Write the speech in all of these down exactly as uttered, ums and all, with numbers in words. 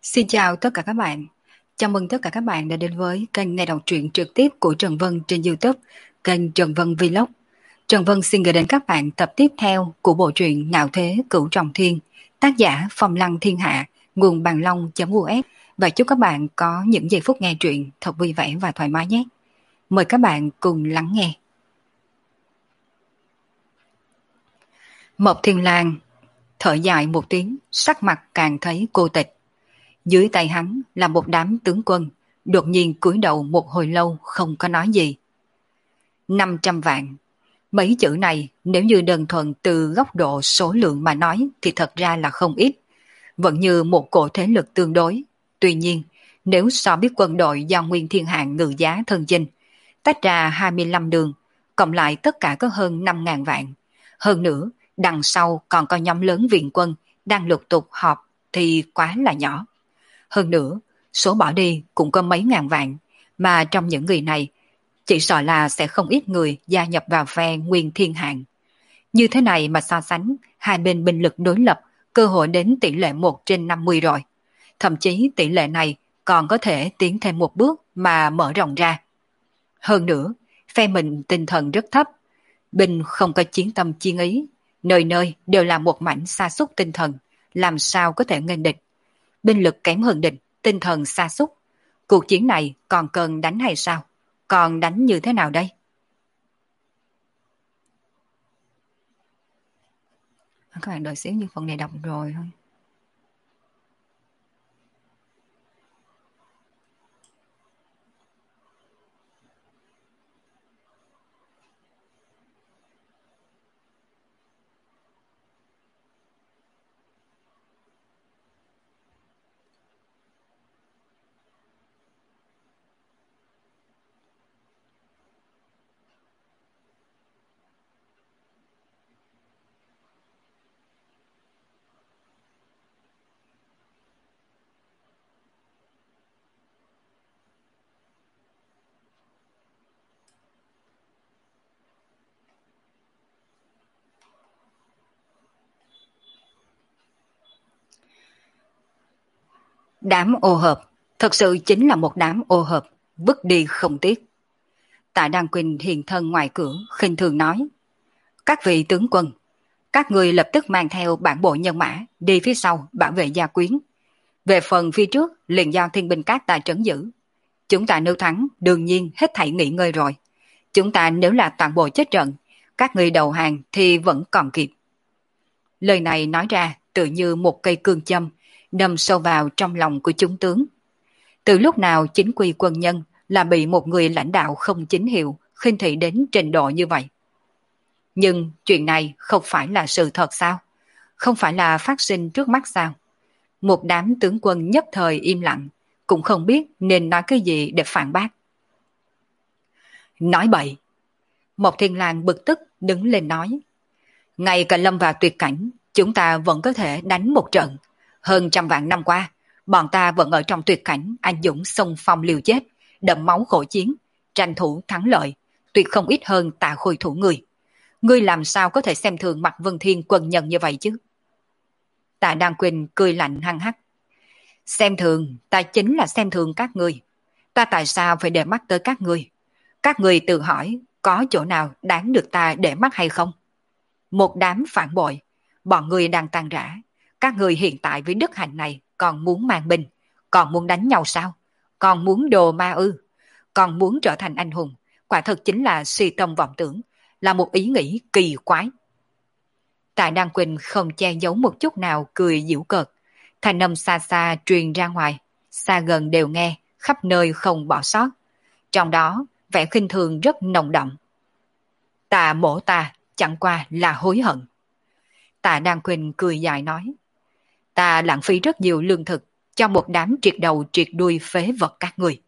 Xin chào tất cả các bạn. Chào mừng tất cả các bạn đã đến với kênh nghe đọc truyện trực tiếp của Trần Vân trên YouTube, kênh Trần Vân Vlog. Trần Vân xin gửi đến các bạn tập tiếp theo của bộ truyện Ngạo Thế Cửu Trọng Thiên, tác giả Phong Lăng Thiên Hạ, nguồn bàn long.us, và chúc các bạn có những giây phút nghe truyện thật vui vẻ và thoải mái nhé. Mời các bạn cùng lắng nghe. Mộc Thiên Lang thở dài một tiếng, sắc mặt càng thấy cô tịch. Dưới tay hắn là một đám tướng quân, đột nhiên cúi đầu một hồi lâu không có nói gì. năm trăm vạn. Mấy chữ này nếu như đơn thuần từ góc độ số lượng mà nói thì thật ra là không ít. Vẫn như một cổ thế lực tương đối. Tuy nhiên, nếu so biết quân đội do Nguyên Thiên Hạng ngự giá thân chinh, tách ra hai mươi lăm đường, cộng lại tất cả có hơn năm ngàn vạn. Hơn nữa, đằng sau còn có nhóm lớn viện quân đang lục tục họp thì quá là nhỏ. Hơn nữa, số bỏ đi cũng có mấy ngàn vạn, mà trong những người này, chỉ sợ là sẽ không ít người gia nhập vào phe Nguyên Thiên Hạng. Như thế này mà so sánh, hai bên binh lực đối lập cơ hội đến tỷ lệ một trên năm mươi rồi. Thậm chí tỷ lệ này còn có thể tiến thêm một bước mà mở rộng ra. Hơn nữa, phe mình tinh thần rất thấp, binh không có chiến tâm chiến ý, nơi nơi đều là một mảnh sa sút tinh thần, làm sao có thể nghênh địch. Binh lực kém hơn địch, tinh thần sa sút. Cuộc chiến này còn cần đánh hay sao? Còn đánh như thế nào đây? Các bạn đợi xíu, như phần này đọc rồi thôi. Đám ô hợp, thật sự chính là một đám ô hợp, vứt đi không tiếc. Tạ Đăng Quỳnh hiện thân ngoài cửa, khinh thường nói: các vị tướng quân, các người lập tức mang theo bản bộ nhân mã đi phía sau bảo vệ gia quyến. Về phần phía trước liền giao thiên binh các ta trấn giữ. Chúng ta nếu thắng đương nhiên hết thảy nghỉ ngơi rồi. Chúng ta nếu là toàn bộ chết trận, các người đầu hàng thì vẫn còn kịp. Lời này nói ra tự như một cây cương châm, đâm sâu vào trong lòng của chúng tướng. Từ lúc nào chính quy quân nhân là bị một người lãnh đạo không chính hiệu khinh thị đến trình độ như vậy? Nhưng chuyện này không phải là sự thật sao? Không phải là phát sinh trước mắt sao? Một đám tướng quân nhất thời im lặng, cũng không biết nên nói cái gì để phản bác. Nói bậy! Mộc Thiên Lang bực tức đứng lên nói: ngay cả lâm vào tuyệt cảnh, chúng ta vẫn có thể đánh một trận. Hơn trăm vạn năm qua, bọn ta vẫn ở trong tuyệt cảnh anh dũng xông phong liều chết, đẫm máu khổ chiến, tranh thủ thắng lợi, tuyệt không ít hơn Tạ Khôi thủ người. Ngươi làm sao có thể xem thường mặt Vân Thiên quân nhân như vậy chứ? Tạ Đăng Quỳnh cười lạnh hăng hắc: xem thường, ta chính là xem thường các ngươi. Ta tại sao phải để mắt tới các ngươi? Các ngươi tự hỏi có chỗ nào đáng được ta để mắt hay không? Một đám phản bội, bọn ngươi đang tan rã. Các ngươi hiện tại với đức hạnh này còn muốn mang binh, còn muốn đánh nhau sao? Còn muốn đồ ma ư? Còn muốn trở thành anh hùng? Quả thật chính là suy tâm vọng tưởng, là một ý nghĩ kỳ quái. Tạ Đăng Quỳnh không che giấu một chút nào, cười giễu cợt. Thanh âm xa xa truyền ra ngoài, xa gần đều nghe, khắp nơi không bỏ sót. Trong đó, vẻ khinh thường rất nồng đậm. Tạ mổ ta chẳng qua là hối hận. Tạ Đăng Quỳnh cười dài nói: ta lãng phí rất nhiều lương thực cho một đám triệt đầu triệt đuôi phế vật các người.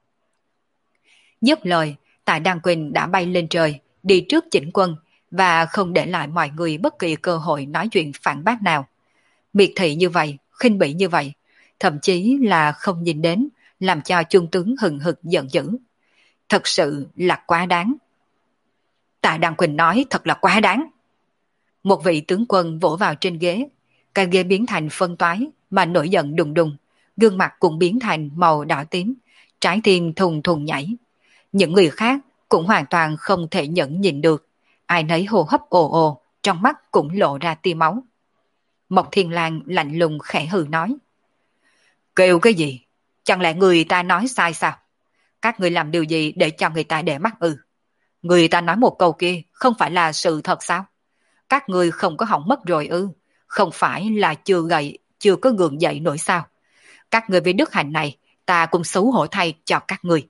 Dứt lời, Tạ Đăng Quỳnh đã bay lên trời, đi trước chỉnh quân và không để lại mọi người bất kỳ cơ hội nói chuyện phản bác nào. Miệt thị như vậy, khinh bỉ như vậy, thậm chí là không nhìn đến, làm cho trung tướng hừng hực giận dữ. Thật sự là quá đáng. Tạ Đăng Quỳnh nói thật là quá đáng. Một vị tướng quân vỗ vào trên ghế, cái ghế biến thành phân toái mà nổi giận đùng đùng, gương mặt cũng biến thành màu đỏ tím, trái tim thùng thùng nhảy. Những người khác cũng hoàn toàn không thể nhẫn nhịn được, ai nấy hô hấp ồ ồ, trong mắt cũng lộ ra tia máu. Mộc Thiên Lang lạnh lùng khẽ hừ nói: Kêu cái gì? Chẳng lẽ người ta nói sai sao? Các người làm điều gì để cho người ta để mắt ư? Người ta nói một câu kia không phải là sự thật sao? Các người không có hỏng mất rồi ư? Không phải là chưa gầy, chưa có gượng dậy nổi sao? Các người với đức hạnh này, ta cũng xấu hổ thay cho các người.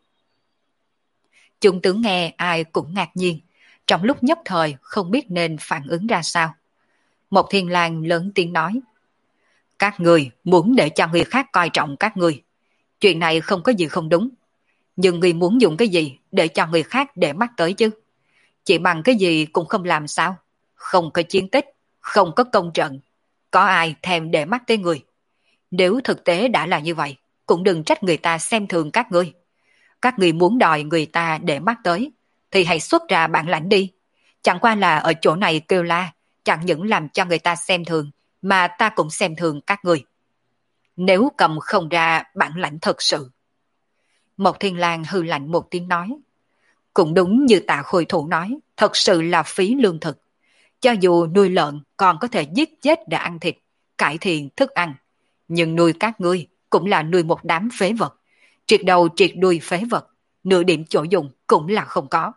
Chúng tướng nghe ai cũng ngạc nhiên, trong lúc nhất thời không biết nên phản ứng ra sao. Mộc Thiên Lang lớn tiếng nói: Các người muốn để cho người khác coi trọng các người. Chuyện này không có gì không đúng. Nhưng người muốn dùng cái gì để cho người khác để mắt tới chứ? Chỉ bằng cái gì cũng không làm sao? Không có chiến tích, không có công trận. Có ai thèm để mắt tới người? Nếu thực tế đã là như vậy, cũng đừng trách người ta xem thường các ngươi. Các người muốn đòi người ta để mắt tới, thì hãy xuất ra bản lãnh đi. Chẳng qua là ở chỗ này kêu la, chẳng những làm cho người ta xem thường, mà ta cũng xem thường các người. Nếu cầm không ra bản lãnh thật sự. Mộc Thiên Lang hừ lạnh một tiếng nói: Cũng đúng như Tạ Khôi Thủ nói, thật sự là phí lương thực. Cho dù nuôi lợn còn có thể giết chết để ăn thịt, cải thiện thức ăn, nhưng nuôi các ngươi cũng là nuôi một đám phế vật, triệt đầu triệt đuôi phế vật, nửa điểm chỗ dùng cũng là không có.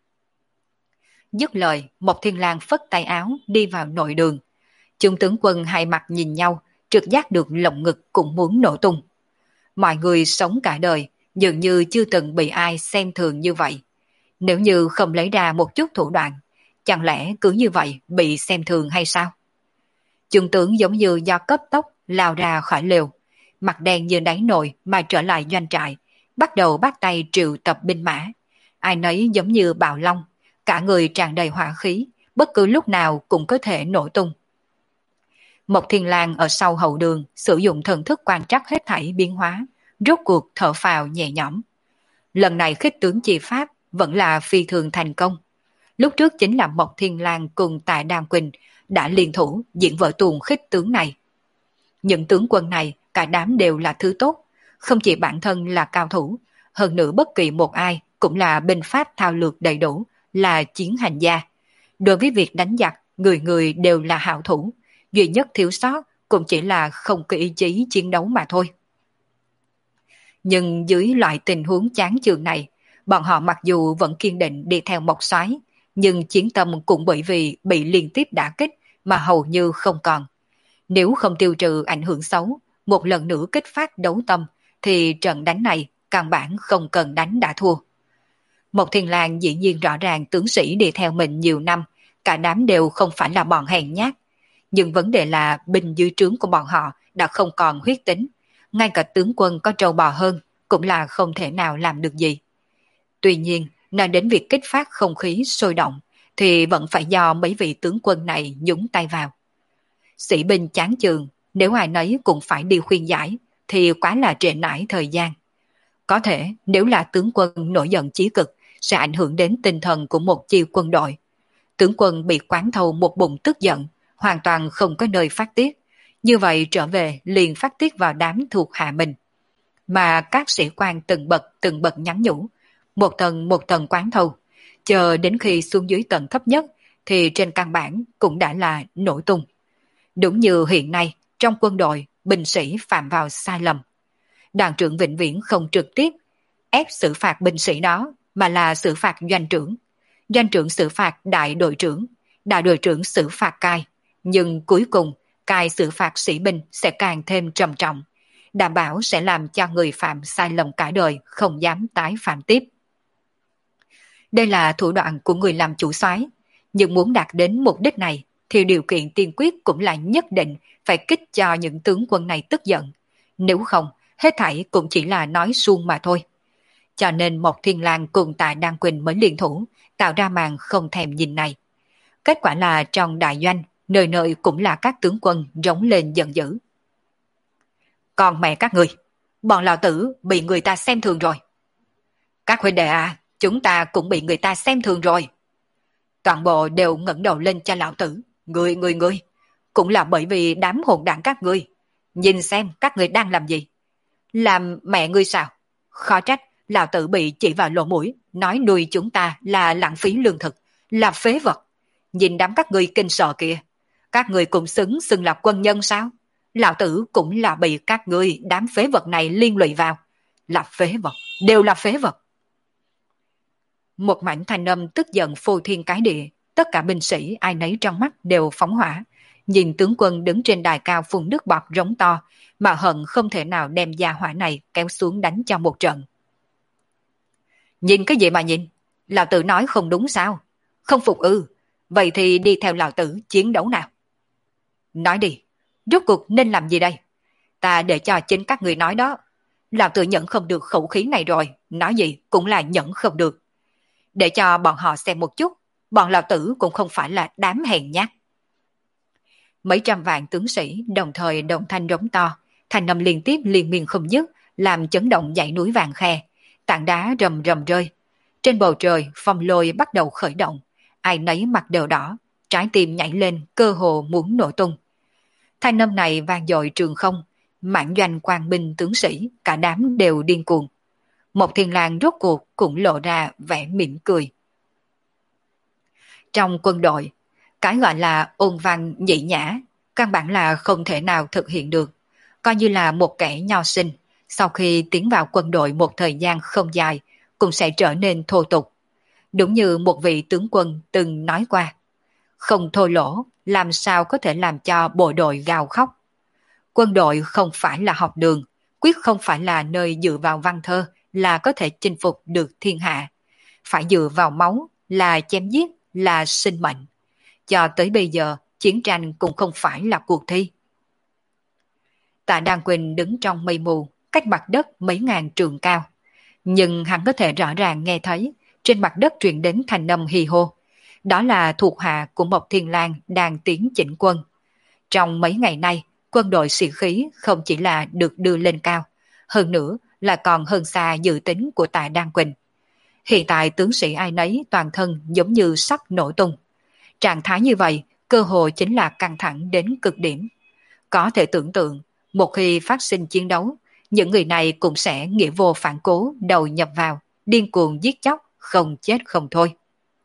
Dứt lời, Mộc Thiên Lang phất tay áo đi vào nội đường. Chúng tướng quân hai mặt nhìn nhau, trực giác được lồng ngực cũng muốn nổ tung. Mọi người sống cả đời dường như chưa từng bị ai xem thường như vậy. Nếu như không lấy ra một chút thủ đoạn, chẳng lẽ cứ như vậy bị xem thường hay sao? Chúng tướng giống như do cấp tốc lao ra khỏi lều, mặt đen như đáy nồi mà trở lại doanh trại, bắt đầu bắt tay triệu tập binh mã. Ai nấy giống như bạo long, cả người tràn đầy hỏa khí, bất cứ lúc nào cũng có thể nổ tung. Mộc Thiên Lang ở sau hậu đường sử dụng thần thức quan trắc hết thảy biến hóa, rốt cuộc thở phào nhẹ nhõm. Lần này khích tướng chi pháp vẫn là phi thường thành công. Lúc trước chính là Mộc Thiên Lang cùng Tạ Đàm Quỳnh đã liên thủ diễn vở tuồng khích tướng này. Những tướng quân này cả đám đều là thứ tốt, không chỉ bản thân là cao thủ, hơn nữa bất kỳ một ai cũng là binh pháp thao lược đầy đủ, là chiến hành gia. Đối với việc đánh giặc, người người đều là hảo thủ, duy nhất thiếu sót cũng chỉ là không có ý chí chiến đấu mà thôi. Nhưng dưới loại tình huống chán chường này, bọn họ mặc dù vẫn kiên định đi theo Mộc Soái, nhưng chiến tâm cũng bởi vì bị liên tiếp đả kích mà hầu như không còn. Nếu không tiêu trừ ảnh hưởng xấu, một lần nữa kích phát đấu tâm, thì trận đánh này căn bản không cần đánh đã thua. Mộc Thiên Lang dĩ nhiên rõ ràng tướng sĩ đi theo mình nhiều năm, cả đám đều không phải là bọn hèn nhát. Nhưng vấn đề là binh dưới trướng của bọn họ đã không còn huyết tính, ngay cả tướng quân có trâu bò hơn cũng là không thể nào làm được gì. Tuy nhiên, nói đến việc kích phát không khí sôi động, thì vẫn phải do mấy vị tướng quân này nhúng tay vào. Sĩ binh chán chường, nếu ai nấy cũng phải đi khuyên giải, thì quá là trễ nải thời gian. Có thể, nếu là tướng quân nổi giận chí cực, sẽ ảnh hưởng đến tinh thần của một chi quân đội. Tướng quân bị quán thâu một bụng tức giận, hoàn toàn không có nơi phát tiết. Như vậy trở về liền phát tiết vào đám thuộc hạ mình. Mà các sĩ quan từng bậc từng bậc nhắn nhủ, một tầng một tầng quán thâu, chờ đến khi xuống dưới tầng thấp nhất, thì trên căn bản cũng đã là nổ tung. Đúng như hiện nay, trong quân đội, binh sĩ phạm vào sai lầm. Đoàn trưởng vĩnh viễn không trực tiếp ép xử phạt binh sĩ đó, mà là xử phạt doanh trưởng. Doanh trưởng xử phạt đại đội trưởng, đại đội trưởng xử phạt cai. Nhưng cuối cùng, cai xử phạt sĩ binh sẽ càng thêm trầm trọng, đảm bảo sẽ làm cho người phạm sai lầm cả đời không dám tái phạm tiếp. Đây là thủ đoạn của người làm chủ soái, nhưng muốn đạt đến mục đích này thì điều kiện tiên quyết cũng là nhất định phải kích cho những tướng quân này tức giận. Nếu không, hết thảy cũng chỉ là nói suông mà thôi. Cho nên Mộc Thiên Lang cùng Tạ Đan Quỳnh mới liên thủ, tạo ra màn không thèm nhìn này. Kết quả là trong đại doanh, nơi nơi cũng là các tướng quân rống lên giận dữ. Còn mẹ các người, bọn lão tử bị người ta xem thường rồi. Các huynh đệ à, chúng ta cũng bị người ta xem thường rồi. Toàn bộ đều ngẩng đầu lên cho lão tử. Người, người, người. Cũng là bởi vì đám hỗn đảng các ngươi. Nhìn xem các ngươi đang làm gì. Làm mẹ ngươi sao? Khó trách, lão tử bị chỉ vào lỗ mũi, nói nuôi chúng ta là lãng phí lương thực, là phế vật. Nhìn đám các ngươi kinh sợ kìa, các ngươi cũng xứng xưng là quân nhân sao? Lão tử cũng là bị các ngươi đám phế vật này liên lụy vào. Là phế vật, đều là phế vật. Một mảnh thanh âm tức giận phô thiên cái địa, tất cả binh sĩ ai nấy trong mắt đều phóng hỏa. Nhìn tướng quân đứng trên đài cao phun nước bọt rống to, mà hận không thể nào đem gia hỏa này kéo xuống đánh cho một trận. Nhìn cái gì mà nhìn? Lão tử nói không đúng sao? Không phục ư? Vậy thì đi theo lão tử chiến đấu nào. Nói đi, rốt cuộc nên làm gì đây? Ta để cho chính các người nói đó. Lão tử nhận không được khẩu khí này rồi, nói gì cũng là nhận không được. Để cho bọn họ xem một chút, bọn lão tử cũng không phải là đám hèn nhát. Mấy trăm vạn tướng sĩ đồng thời đồng thanh rống to, thanh âm liên tiếp liên miên không dứt, làm chấn động dãy núi vàng khe, tảng đá rầm rầm rơi. Trên bầu trời, phong lôi bắt đầu khởi động, ai nấy mặt đều đỏ, trái tim nhảy lên, cơ hồ muốn nổ tung. Thanh âm này vang dội trường không, mãn doanh quan binh tướng sĩ, cả đám đều điên cuồng. Một Thiên Lang rốt cuộc cũng lộ ra vẻ mỉm cười. Trong quân đội, cái gọi là ôn văn nhị nhã, căn bản là không thể nào thực hiện được. Coi như là một kẻ nho sinh, sau khi tiến vào quân đội một thời gian không dài, cũng sẽ trở nên thô tục. Đúng như một vị tướng quân từng nói qua, không thô lỗ, làm sao có thể làm cho bộ đội gào khóc. Quân đội không phải là học đường, quyết không phải là nơi dựa vào văn thơ là có thể chinh phục được thiên hạ. Phải dựa vào máu, là chém giết, là sinh mệnh. Cho tới bây giờ, chiến tranh cũng không phải là cuộc thi. Tạ Đan Quỳnh đứng trong mây mù, cách mặt đất mấy ngàn trường cao. Nhưng hắn có thể rõ ràng nghe thấy, trên mặt đất truyền đến thanh âm hì hô. Đó là thuộc hạ của một Thiên Lang đang tiến chỉnh quân. Trong mấy ngày nay, quân đội sĩ khí không chỉ là được đưa lên cao, hơn nữa là còn hơn xa dự tính của Tạ Đan Quỳnh. Hiện tại tướng sĩ ai nấy toàn thân giống như sắp nổ tung. Trạng thái như vậy, cơ hội chính là căng thẳng đến cực điểm. Có thể tưởng tượng, một khi phát sinh chiến đấu, những người này cũng sẽ nghĩa vô phản cố đầu nhập vào, điên cuồng giết chóc, không chết không thôi.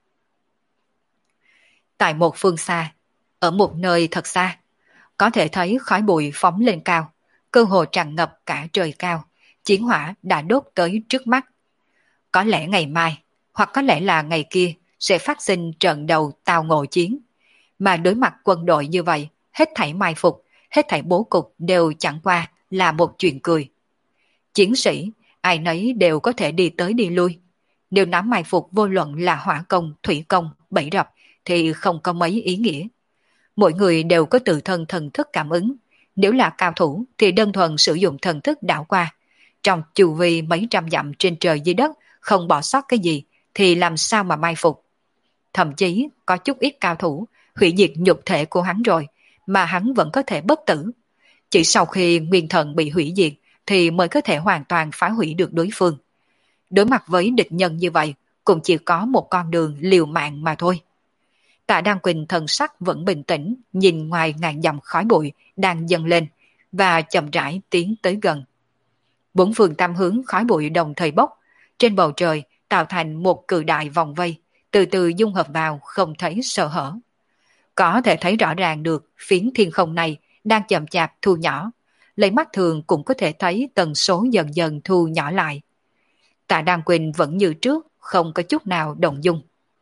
Tại một phương xa, ở một nơi thật xa, có thể thấy khói bụi phóng lên cao, cơ hồ tràn ngập cả trời cao, chiến hỏa đã đốt tới trước mắt. Có lẽ ngày mai, hoặc có lẽ là ngày kia, sẽ phát sinh trận đầu tao ngộ chiến. Mà đối mặt quân đội như vậy, hết thảy mai phục, hết thảy bố cục đều chẳng qua là một chuyện cười. Chiến sĩ, ai nấy đều có thể đi tới đi lui. Nếu nắm mai phục vô luận là hỏa công, thủy công, bẫy rập, thì không có mấy ý nghĩa. Mỗi người đều có tự thân thần thức cảm ứng. Nếu là cao thủ thì đơn thuần sử dụng thần thức đảo qua. Trong chu vi mấy trăm dặm trên trời dưới đất, không bỏ sót cái gì, thì làm sao mà mai phục. Thậm chí có chút ít cao thủ hủy diệt nhục thể của hắn rồi, mà hắn vẫn có thể bất tử. Chỉ sau khi nguyên thần bị hủy diệt thì mới có thể hoàn toàn phá hủy được đối phương. Đối mặt với địch nhân như vậy, cũng chỉ có một con đường liều mạng mà thôi. Tạ Đan Quỳnh thần sắc vẫn bình tĩnh, nhìn ngoài ngàn dặm khói bụi đang dâng lên, và chậm rãi tiến tới gần. Bốn phương tam hướng khói bụi đồng thời bốc, trên bầu trời tạo thành một cự đại vòng vây, từ từ dung hợp vào không thấy sơ hở. Có thể thấy rõ ràng được phiến thiên không này đang chậm chạp thu nhỏ, lấy mắt thường cũng có thể thấy tần số dần dần thu nhỏ lại. Tạ Đan Quỳnh vẫn như trước, không có chút nào động dung.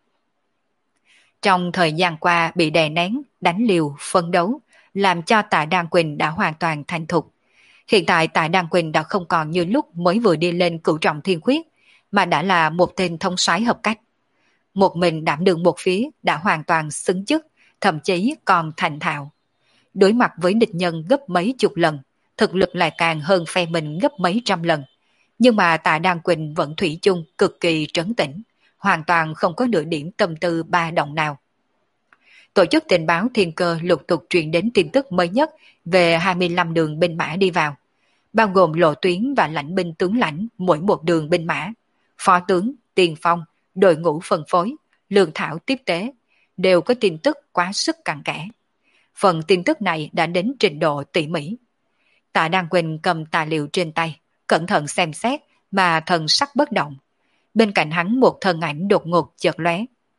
Trong thời gian qua bị đè nén, đánh liều, phân đấu, làm cho Tạ Đan Quỳnh đã hoàn toàn thành thục. Hiện tại Tạ Đan Quỳnh đã không còn như lúc mới vừa đi lên cửu trọng thiên khuyết, mà đã là một tên thông soái hợp cách. Một mình đảm đương một phía đã hoàn toàn xứng chức, thậm chí còn thành thạo. Đối mặt với địch nhân gấp mấy chục lần, thực lực lại càng hơn phe mình gấp mấy trăm lần. Nhưng mà Tạ Đan Quỳnh vẫn thủy chung cực kỳ trấn tĩnh, hoàn toàn không có nửa điểm tâm tư ba động nào. Tổ chức tình báo Thiên Cơ lục tục truyền đến tin tức mới nhất về hai mươi lăm đường binh mã đi vào, bao gồm lộ tuyến và lãnh binh tướng lãnh mỗi một đường binh mã, phó tướng, tiền phong, đội ngũ phân phối, lương thảo tiếp tế, đều có tin tức quá sức cặn kẽ. Phần tin tức này đã đến trình độ tỉ mỉ. Tạ Đan Quỳnh cầm tài liệu trên tay, cẩn thận xem xét mà thần sắc bất động. Bên cạnh hắn một thân ảnh đột ngột chợt lóe.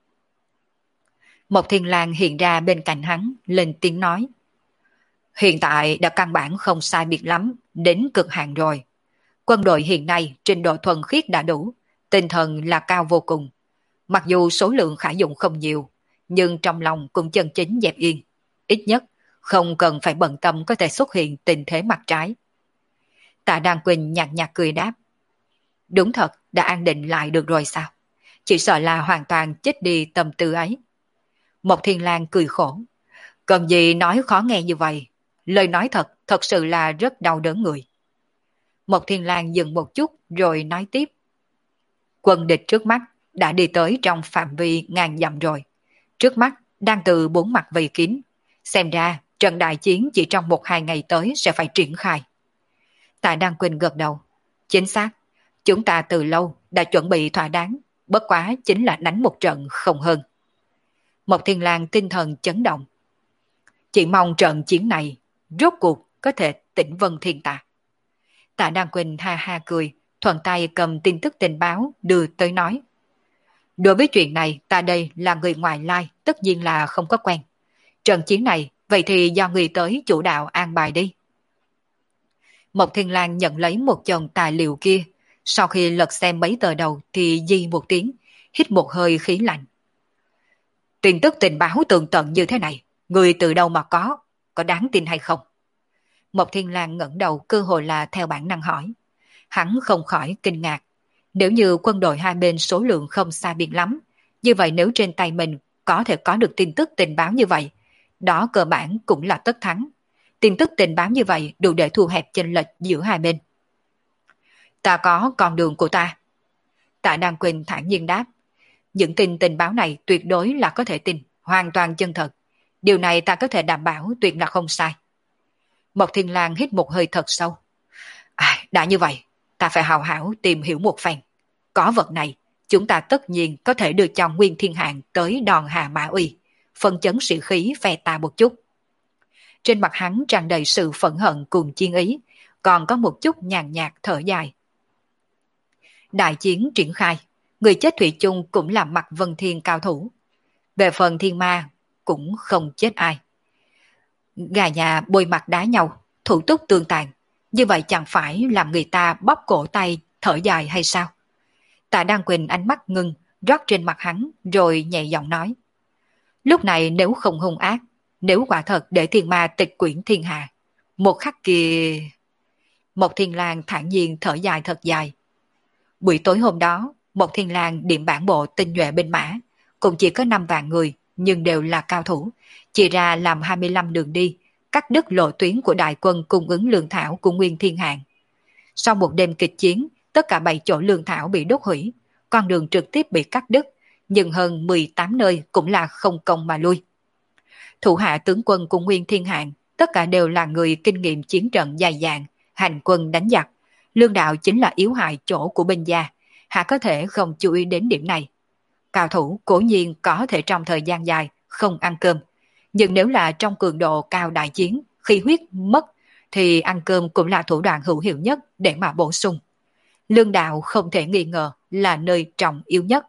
Một Thiên Lang hiện ra bên cạnh hắn, lên tiếng nói. Hiện tại đã căn bản không sai biệt lắm, đến cực hạn rồi. Quân đội hiện nay trình độ thuần khiết đã đủ, tinh thần là cao vô cùng. Mặc dù số lượng khả dụng không nhiều, nhưng trong lòng cũng chân chính dẹp yên. Ít nhất, không cần phải bận tâm có thể xuất hiện tình thế mặt trái. Tạ Đan Quỳnh nhạt nhạt cười đáp. Đúng thật, đã an định lại được rồi sao? Chỉ sợ là hoàn toàn chết đi tâm tư ấy. Một Thiên Lang cười khổ. Cần gì nói khó nghe như vậy? Lời nói thật, thật sự là rất đau đớn người. Một Thiên Lang dừng một chút rồi nói tiếp. Quân địch trước mắt đã đi tới trong phạm vi ngàn dặm rồi. Trước mắt đang từ bốn mặt vây kín. Xem ra trận đại chiến chỉ trong một hai ngày tới sẽ phải triển khai. Tạ Đan Quỳnh gật đầu. Chính xác, chúng ta từ lâu đã chuẩn bị thỏa đáng, bất quá chính là đánh một trận không hơn. Một Thiên Lang tinh thần chấn động. Chỉ mong trận chiến này rốt cuộc có thể tỉnh Vân Thiên ta. Tạ Đan Quỳnh ha ha cười, thuận tay cầm tin tức tình báo đưa tới nói. Đối với chuyện này ta đây là người ngoại lai, tất nhiên là không có quen. Trận chiến này vậy thì do người tới chủ đạo an bài đi. Một Thiên Lang nhận lấy một chồng tài liệu kia, sau khi lật xem mấy tờ đầu thì di một tiếng, hít một hơi khí lạnh. Tin tức tình báo tường tận như thế này, người từ đâu mà có, có đáng tin hay không? Một Thiên Lang ngẩng đầu cơ hội là theo bản năng hỏi. Hắn không khỏi kinh ngạc. Nếu như quân đội hai bên số lượng không xa biệt lắm, như vậy nếu trên tay mình có thể có được tin tức tình báo như vậy, đó cơ bản cũng là tất thắng. Tin tức tình báo như vậy đủ để thu hẹp chênh lệch giữa hai bên. Ta có con đường của ta. Tạ Đan Quỳnh thản nhiên đáp. Những tin tình báo này tuyệt đối là có thể tin, hoàn toàn chân thật. Điều này ta có thể đảm bảo tuyệt là không sai. Một Thiên Lang hít một hơi thật sâu. À, đã như vậy, ta phải hào hảo tìm hiểu một phen. Có vật này, chúng ta tất nhiên có thể đưa cho Nguyên Thiên Hạng tới đòn Hà Mã Uy, phân chấn sĩ khí phe ta một chút. Trên mặt hắn tràn đầy sự phẫn hận cùng chiên ý, còn có một chút nhàn nhạt thở dài. Đại chiến triển khai, người chết thủy chung cũng là mặt Vân Thiên cao thủ. Về phần Thiên Ma cũng không chết ai. Gà nhà bôi mặt đá nhau, thủ túc tương tàn, như vậy chẳng phải làm người ta bóp cổ tay thở dài hay sao? Tạ Đan Quỳnh ánh mắt ngưng, rót trên mặt hắn rồi nhẹ giọng nói. Lúc này nếu không hung ác, nếu quả thật để Thiên Ma tịch quyển thiên hạ, một khắc kia... Một Thiên Lang thản nhiên thở dài thật dài. Buổi tối hôm đó, Một Thiên Lang điểm bản bộ tinh nhuệ binh mã, cũng chỉ có năm vạn người, nhưng đều là cao thủ, chia ra làm hai mươi lăm đường đi, cắt đứt lộ tuyến của đại quân cung ứng lương thảo của Nguyên Thiên Hạng. Sau một đêm kịch chiến, tất cả bảy chỗ lương thảo bị đốt hủy, con đường trực tiếp bị cắt đứt, nhưng hơn mười tám nơi cũng là không công mà lui. Thủ hạ tướng quân của Nguyên Thiên Hạng, tất cả đều là người kinh nghiệm chiến trận dài dàng, hành quân đánh giặc. Lương đạo chính là yếu hại chỗ của binh gia, hạ có thể không chú ý đến điểm này. Cao thủ cố nhiên có thể trong thời gian dài không ăn cơm, nhưng nếu là trong cường độ cao đại chiến, khi huyết mất, thì ăn cơm cũng là thủ đoạn hữu hiệu nhất để mà bổ sung. Lương đạo không thể nghi ngờ là nơi trọng yếu nhất.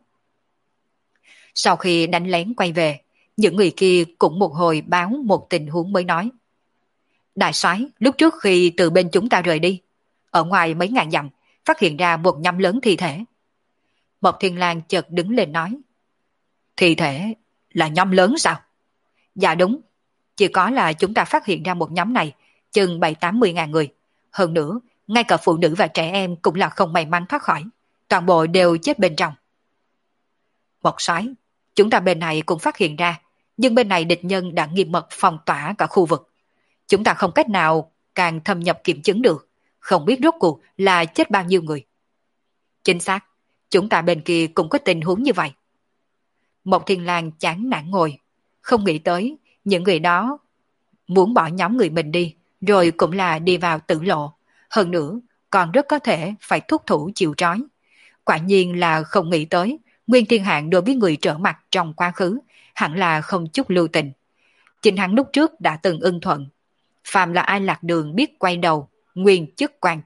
Sau khi đánh lén quay về, những người kia cũng một hồi báo một tình huống mới nói. Đại soái, lúc trước khi từ bên chúng ta rời đi, ở ngoài mấy ngàn dặm, phát hiện ra một nhóm lớn thi thể. Một Thiên Lang chợt đứng lên nói. Thi thể là nhóm lớn sao? Dạ đúng, chỉ có là chúng ta phát hiện ra một nhóm này, chừng bảy tám mươi ngàn người. Hơn nữa, ngay cả phụ nữ và trẻ em cũng là không may mắn thoát khỏi, toàn bộ đều chết bên trong. Một soái, chúng ta bên này cũng phát hiện ra, nhưng bên này địch nhân đã nghiêm mật phong tỏa cả khu vực. Chúng ta không cách nào càng thâm nhập kiểm chứng được, không biết rốt cuộc là chết bao nhiêu người. Chính xác, chúng ta bên kia cũng có tình huống như vậy. Một Thiên Lang chán nản ngồi, không nghĩ tới những người đó muốn bỏ nhóm người mình đi, rồi cũng là đi vào tử lộ. Hơn nữa, còn rất có thể phải thúc thủ chịu trói. Quả nhiên là không nghĩ tới, Nguyên Thiên Hạng đối với người trở mặt trong quá khứ, hẳn là không chút lưu tình. Chính hắn lúc trước đã từng ưng thuận. Phàm là ai lạc đường biết quay đầu, nguyên chức quan chức,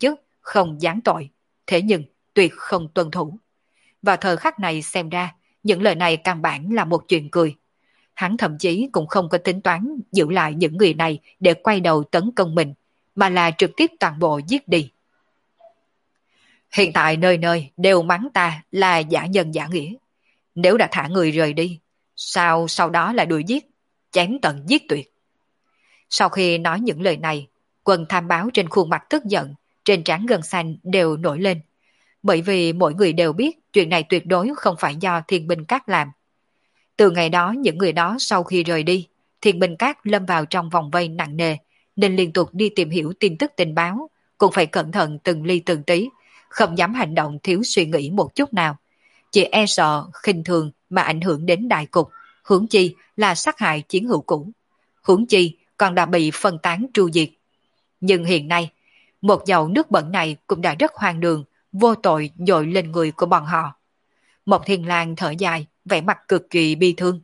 không giáng tội, thế nhưng tuyệt không tuân thủ. Vào thời khắc này xem ra, những lời này căn bản là một chuyện cười. Hắn thậm chí cũng không có tính toán giữ lại những người này để quay đầu tấn công mình, mà là trực tiếp toàn bộ giết đi. Hiện tại nơi nơi đều mắng ta là giả nhân giả nghĩa. Nếu đã thả người rời đi, sao sau đó lại đuổi giết, chém tận giết tuyệt. Sau khi nói những lời này, Quân tham báo trên khuôn mặt tức giận, trên trán gân xanh đều nổi lên. Bởi vì mỗi người đều biết chuyện này tuyệt đối không phải do Thiên Binh Các làm. Từ ngày đó những người đó sau khi rời đi, Thiên Binh Các lâm vào trong vòng vây nặng nề, nên liên tục đi tìm hiểu tin tức tình báo, cũng phải cẩn thận từng ly từng tí, không dám hành động thiếu suy nghĩ một chút nào. Chỉ e sợ khinh thường mà ảnh hưởng đến đại cục, huống chi là sát hại chiến hữu cũ. Huống chi còn đã bị phân tán tru diệt. Nhưng hiện nay, một dầu nước bẩn này cũng đã rất hoang đường, vô tội dội lên người của bọn họ. Mộc Thiên Lang thở dài, vẻ mặt cực kỳ bi thương.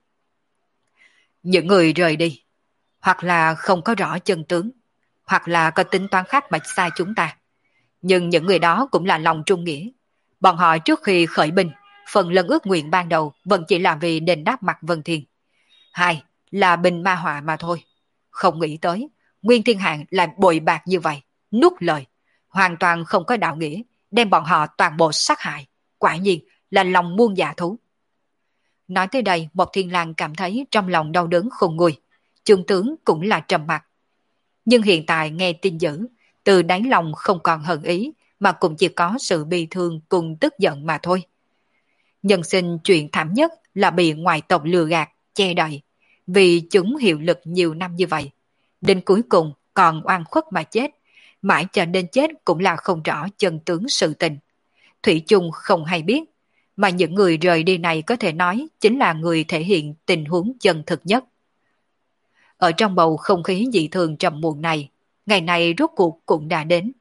Những người rời đi, hoặc là không có rõ chân tướng, hoặc là có tính toán khác mà sai chúng ta. Nhưng những người đó cũng là lòng trung nghĩa. Bọn họ trước khi khởi binh, phần lần ước nguyện ban đầu vẫn chỉ là vì đền đáp mặt Vân Thiên. Hai là bình ma họa mà thôi. Không nghĩ tới, Nguyên Thiên Hạng lại bội bạc như vậy, nuốt lời, hoàn toàn không có đạo nghĩa, đem bọn họ toàn bộ sát hại. Quả nhiên là lòng muôn dạ thú. Nói tới đây, Mộc Thiên Lang cảm thấy trong lòng đau đớn khôn nguôi. Trung tướng cũng là trầm mặc. Nhưng hiện tại nghe tin dữ, từ đáy lòng không còn hận ý, mà cũng chỉ có sự bi thương cùng tức giận mà thôi. Nhân sinh chuyện thảm nhất là bị ngoại tộc lừa gạt, che đậy, vì chúng hiệu lực nhiều năm như vậy. Đến cuối cùng còn oan khuất mà chết, mãi cho đến chết cũng là không rõ chân tướng sự tình. Thủy chung không hay biết, mà những người rời đi này có thể nói chính là người thể hiện tình huống chân thực nhất. Ở trong bầu không khí dị thường trầm muộn này, ngày này rốt cuộc cũng đã đến.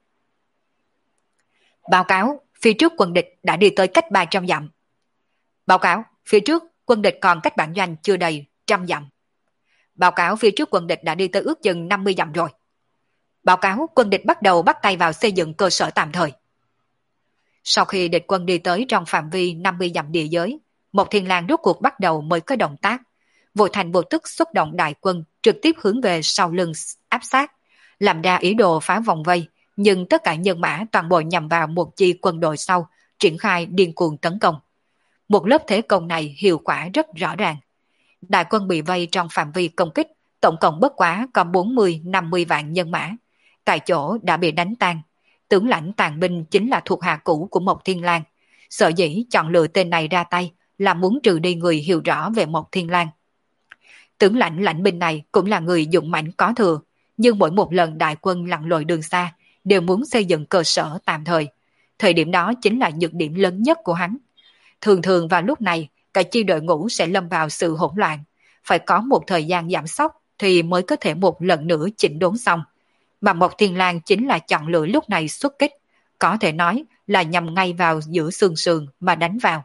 Báo cáo, phía trước quân địch đã đi tới cách ba trăm dặm. Báo cáo, phía trước quân địch còn cách bản doanh chưa đầy trăm dặm. Báo cáo, phía trước quân địch đã đi tới ước chừng năm mươi dặm rồi. Báo cáo, quân địch bắt đầu bắt tay vào xây dựng cơ sở tạm thời. Sau khi địch quân đi tới trong phạm vi năm mươi dặm địa giới, Mộc Thiên Lang rốt cuộc bắt đầu mới có động tác. Vội thành vô tức xuất động đại quân trực tiếp hướng về sau lưng áp sát, làm ra ý đồ phá vòng vây, nhưng tất cả nhân mã toàn bộ nhằm vào một chi quân đội sau, triển khai điên cuồng tấn công. Một lớp thế công này hiệu quả rất rõ ràng. Đại quân bị vây trong phạm vi công kích, tổng cộng bất quá có bốn mươi năm mươi vạn nhân mã. Tại chỗ đã bị đánh tan. Tướng lãnh tàn binh chính là thuộc hạ cũ của Mộc Thiên Lang. Sở dĩ chọn lựa tên này ra tay là muốn trừ đi người hiểu rõ về Mộc Thiên Lang. Tướng lãnh lãnh binh này cũng là người dũng mãnh có thừa, nhưng mỗi một lần đại quân lặn lội đường xa đều muốn xây dựng cơ sở tạm thời. Thời điểm đó chính là nhược điểm lớn nhất của hắn. Thường thường vào lúc này, cả chi đội ngũ sẽ lâm vào sự hỗn loạn, phải có một thời gian giảm sóc thì mới có thể một lần nữa chỉnh đốn xong. Mà Mộc Thiên Lang chính là chọn lựa lúc này xuất kích, có thể nói là nhằm ngay vào giữa sườn sườn mà đánh vào.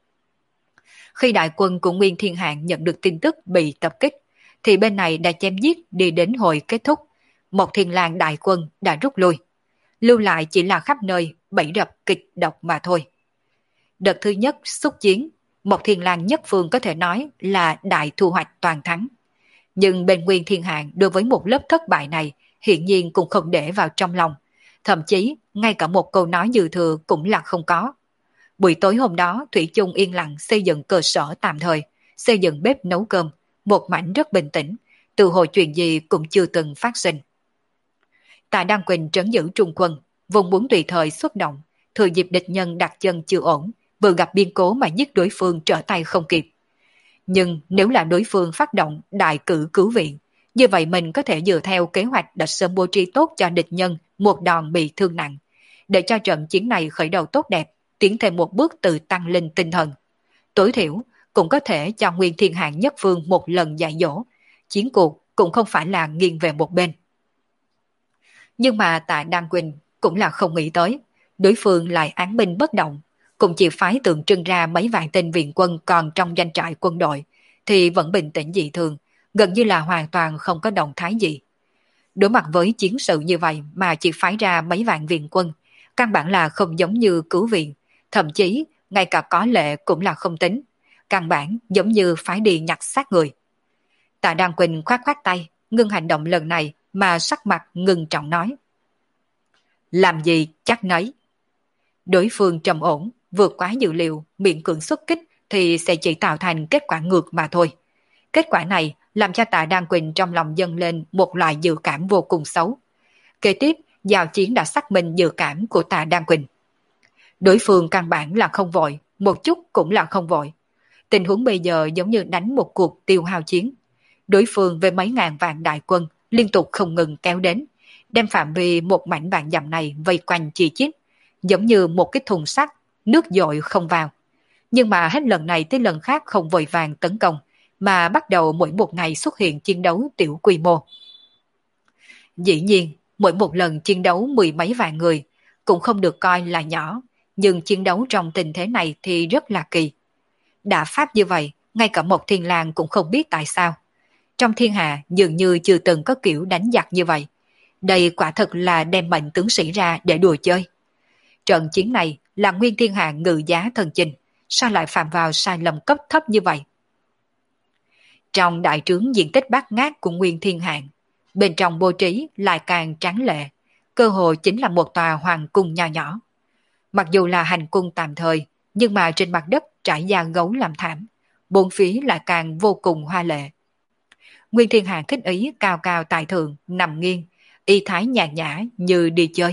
Khi đại quân của Nguyên Thiên Hạng nhận được tin tức bị tập kích, thì bên này đã chém giết đi đến hồi kết thúc. Mộc Thiên Lang đại quân đã rút lui. Lưu lại chỉ là khắp nơi bẫy rập kịch độc mà thôi. Đợt thứ nhất xuất chiến, Mộc Thiên Lang nhất phương có thể nói là đại thu hoạch toàn thắng. Nhưng bên Nguyên Thiên Hạng đối với một lớp thất bại này hiển nhiên cũng không để vào trong lòng. Thậm chí ngay cả một câu nói dư thừa cũng là không có. Buổi tối hôm đó Thủy chung yên lặng xây dựng cơ sở tạm thời, xây dựng bếp nấu cơm, một mảnh rất bình tĩnh, từ hồi chuyện gì cũng chưa từng phát sinh. Tạ Đăng Quỳnh trấn giữ trung quân, vùng muốn tùy thời xuất động, thừa dịp địch nhân đặt chân chưa ổn, vừa gặp biên cố mà giết đối phương trở tay không kịp. Nhưng nếu là đối phương phát động đại cử cứu viện, như vậy mình có thể dựa theo kế hoạch đã sớm bố trí tốt cho địch nhân một đòn bị thương nặng, để cho trận chiến này khởi đầu tốt đẹp, tiến thêm một bước từ tăng linh tinh thần. Tối thiểu cũng có thể cho Nguyên Thiên Hạng nhất phương một lần dạy dỗ, chiến cuộc cũng không phải là nghiêng về một bên. Nhưng mà Tạ Đăng Quỳnh cũng là không nghĩ tới, đối phương lại án binh bất động, cũng chỉ phái tượng trưng ra mấy vạn tên viện quân còn trong doanh trại quân đội, thì vẫn bình tĩnh dị thường, gần như là hoàn toàn không có động thái gì. Đối mặt với chiến sự như vậy mà chỉ phái ra mấy vạn viện quân, căn bản là không giống như cứu viện, thậm chí ngay cả có lệ cũng là không tính, căn bản giống như phải đi nhặt xác người. Tạ Đan Quỳnh khoát khoát tay, ngưng hành động lần này mà sắc mặt ngưng trọng nói. Làm gì chắc nấy. Đối phương trầm ổn, vượt quá dự liệu, miễn cưỡng xuất kích thì sẽ chỉ tạo thành kết quả ngược mà thôi. Kết quả này làm cho Tạ Đan Quỳnh trong lòng dâng lên một loại dự cảm vô cùng xấu. Kế tiếp, giao chiến đã xác minh dự cảm của Tạ Đan Quỳnh. Đối phương căn bản là không vội, một chút cũng là không vội. Tình huống bây giờ giống như đánh một cuộc tiêu hao chiến. Đối phương với mấy ngàn vạn đại quân liên tục không ngừng kéo đến, đem phạm vi một mảnh vạn dặm này vây quanh chi chít, giống như một cái thùng sắt, nước dội không vào. Nhưng mà hết lần này tới lần khác không vội vàng tấn công, mà bắt đầu mỗi một ngày xuất hiện chiến đấu tiểu quy mô. Dĩ nhiên, mỗi một lần chiến đấu mười mấy vạn người cũng không được coi là nhỏ, nhưng chiến đấu trong tình thế này thì rất là kỳ. Đã pháp như vậy, ngay cả một thiên lang cũng không biết tại sao. Trong thiên hạ dường như chưa từng có kiểu đánh giặc như vậy. Đây quả thật là đem mệnh tướng sĩ ra để đùa chơi. Trận chiến này là nguyên thiên hạ ngự giá thần chinh, sao lại phạm vào sai lầm cấp thấp như vậy? Trong đại trướng diện tích bát ngát của nguyên thiên hạ, bên trong bố trí lại càng tráng lệ, cơ hội chính là một tòa hoàng cung nho nhỏ. Mặc dù là hành cung tạm thời, nhưng mà trên mặt đất trải da gấu làm thảm, bốn phía lại càng vô cùng hoa lệ. Nguyên thiên hạ thích ý cao cao tại thượng, nằm nghiêng, y thái nhàn nhã như đi chơi.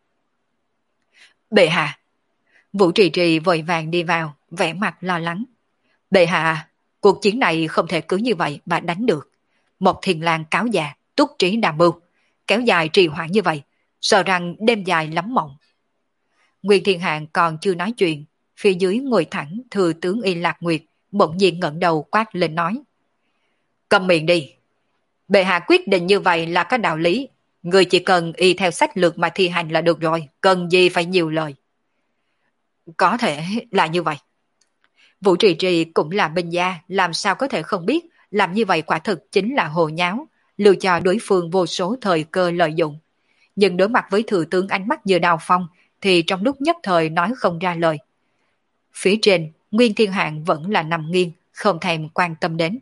Bệ hạ! Vũ Trì Trì vội vàng đi vào, vẻ mặt lo lắng. Bệ hạ, cuộc chiến này không thể cứ như vậy mà đánh được. Một thiền lang cáo già, túc trí đàm mưu, kéo dài trì hoãn như vậy, sợ rằng đêm dài lắm mộng. Nguyên thiên hạng còn chưa nói chuyện, phía dưới ngồi thẳng thừa tướng Y Lạc Nguyệt bỗng nhiên ngẩng đầu quát lên nói. Cầm miệng đi. Bệ hạ quyết định như vậy là có đạo lý. Người chỉ cần y theo sách lược mà thi hành là được rồi, cần gì phải nhiều lời. Có thể là như vậy. Vũ Trì Trì cũng là binh gia, làm sao có thể không biết, làm như vậy quả thực chính là hồ nháo, lưu cho đối phương vô số thời cơ lợi dụng. Nhưng đối mặt với thừa tướng ánh mắt như đào phong, thì trong lúc nhất thời nói không ra lời. Phía trên, Nguyên Thiên Hạng vẫn là nằm nghiêng, không thèm quan tâm đến.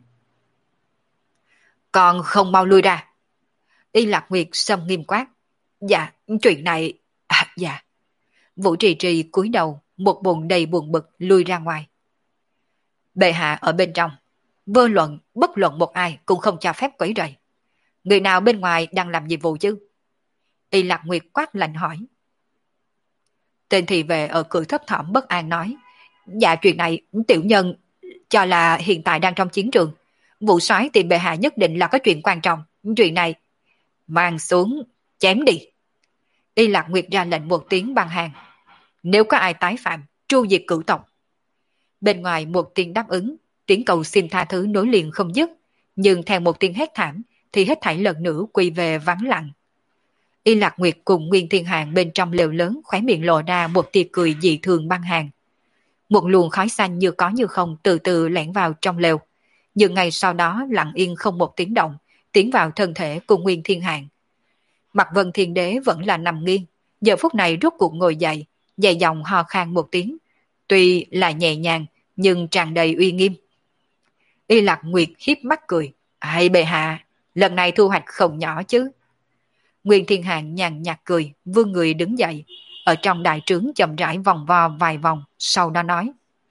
Còn không mau lui ra. Y Lạc Nguyệt xâm nghiêm quát. Dạ, chuyện này... À, dạ. Vũ Trì Trì cúi đầu, một bụng đầy buồn bực lui ra ngoài. Bệ hạ ở bên trong, vô luận, bất luận một ai cũng không cho phép quấy rầy. Người nào bên ngoài đang làm nhiệm vụ chứ? Y Lạc Nguyệt quát lạnh hỏi. Tên thị vệ ở cửa thấp thỏm bất an nói. Dạ chuyện này tiểu nhân cho là hiện tại đang trong chiến trường. Vụ soái tìm bệ hạ nhất định là có chuyện quan trọng. Chuyện này mang xuống chém đi. Y Lạc Nguyệt ra lệnh một tiếng băng hàng. Nếu có ai tái phạm, tru diệt cửu tộc. Bên ngoài một tiếng đáp ứng, tiếng cầu xin tha thứ nối liền không dứt, nhưng theo một tiếng hét thảm thì hết thảy lần nữa quy về vắng lặng. Y Lạc Nguyệt cùng Nguyên Thiên Hạng bên trong lều lớn khóe miệng lộ ra một tia cười dị thường băng hàng. Một luồng khói xanh như có như không từ từ lẻn vào trong lều, nhưng ngay sau đó lặng yên không một tiếng động, tiến vào thân thể của Nguyên Thiên Hạng. Mặt Vân Thiên Đế vẫn là nằm nghiêng, giờ phút này rút cuộc ngồi dậy, dày giọng ho khan một tiếng, tuy là nhẹ nhàng nhưng tràn đầy uy nghiêm. Y Lạc Nguyệt hiếp mắt cười, hay bệ hạ, lần này thu hoạch không nhỏ chứ. Nguyên Thiên Hạng nhàn nhạt cười, vươn người đứng dậy, ở trong đại trướng chậm rãi vòng vo vài vòng, sau đó nói.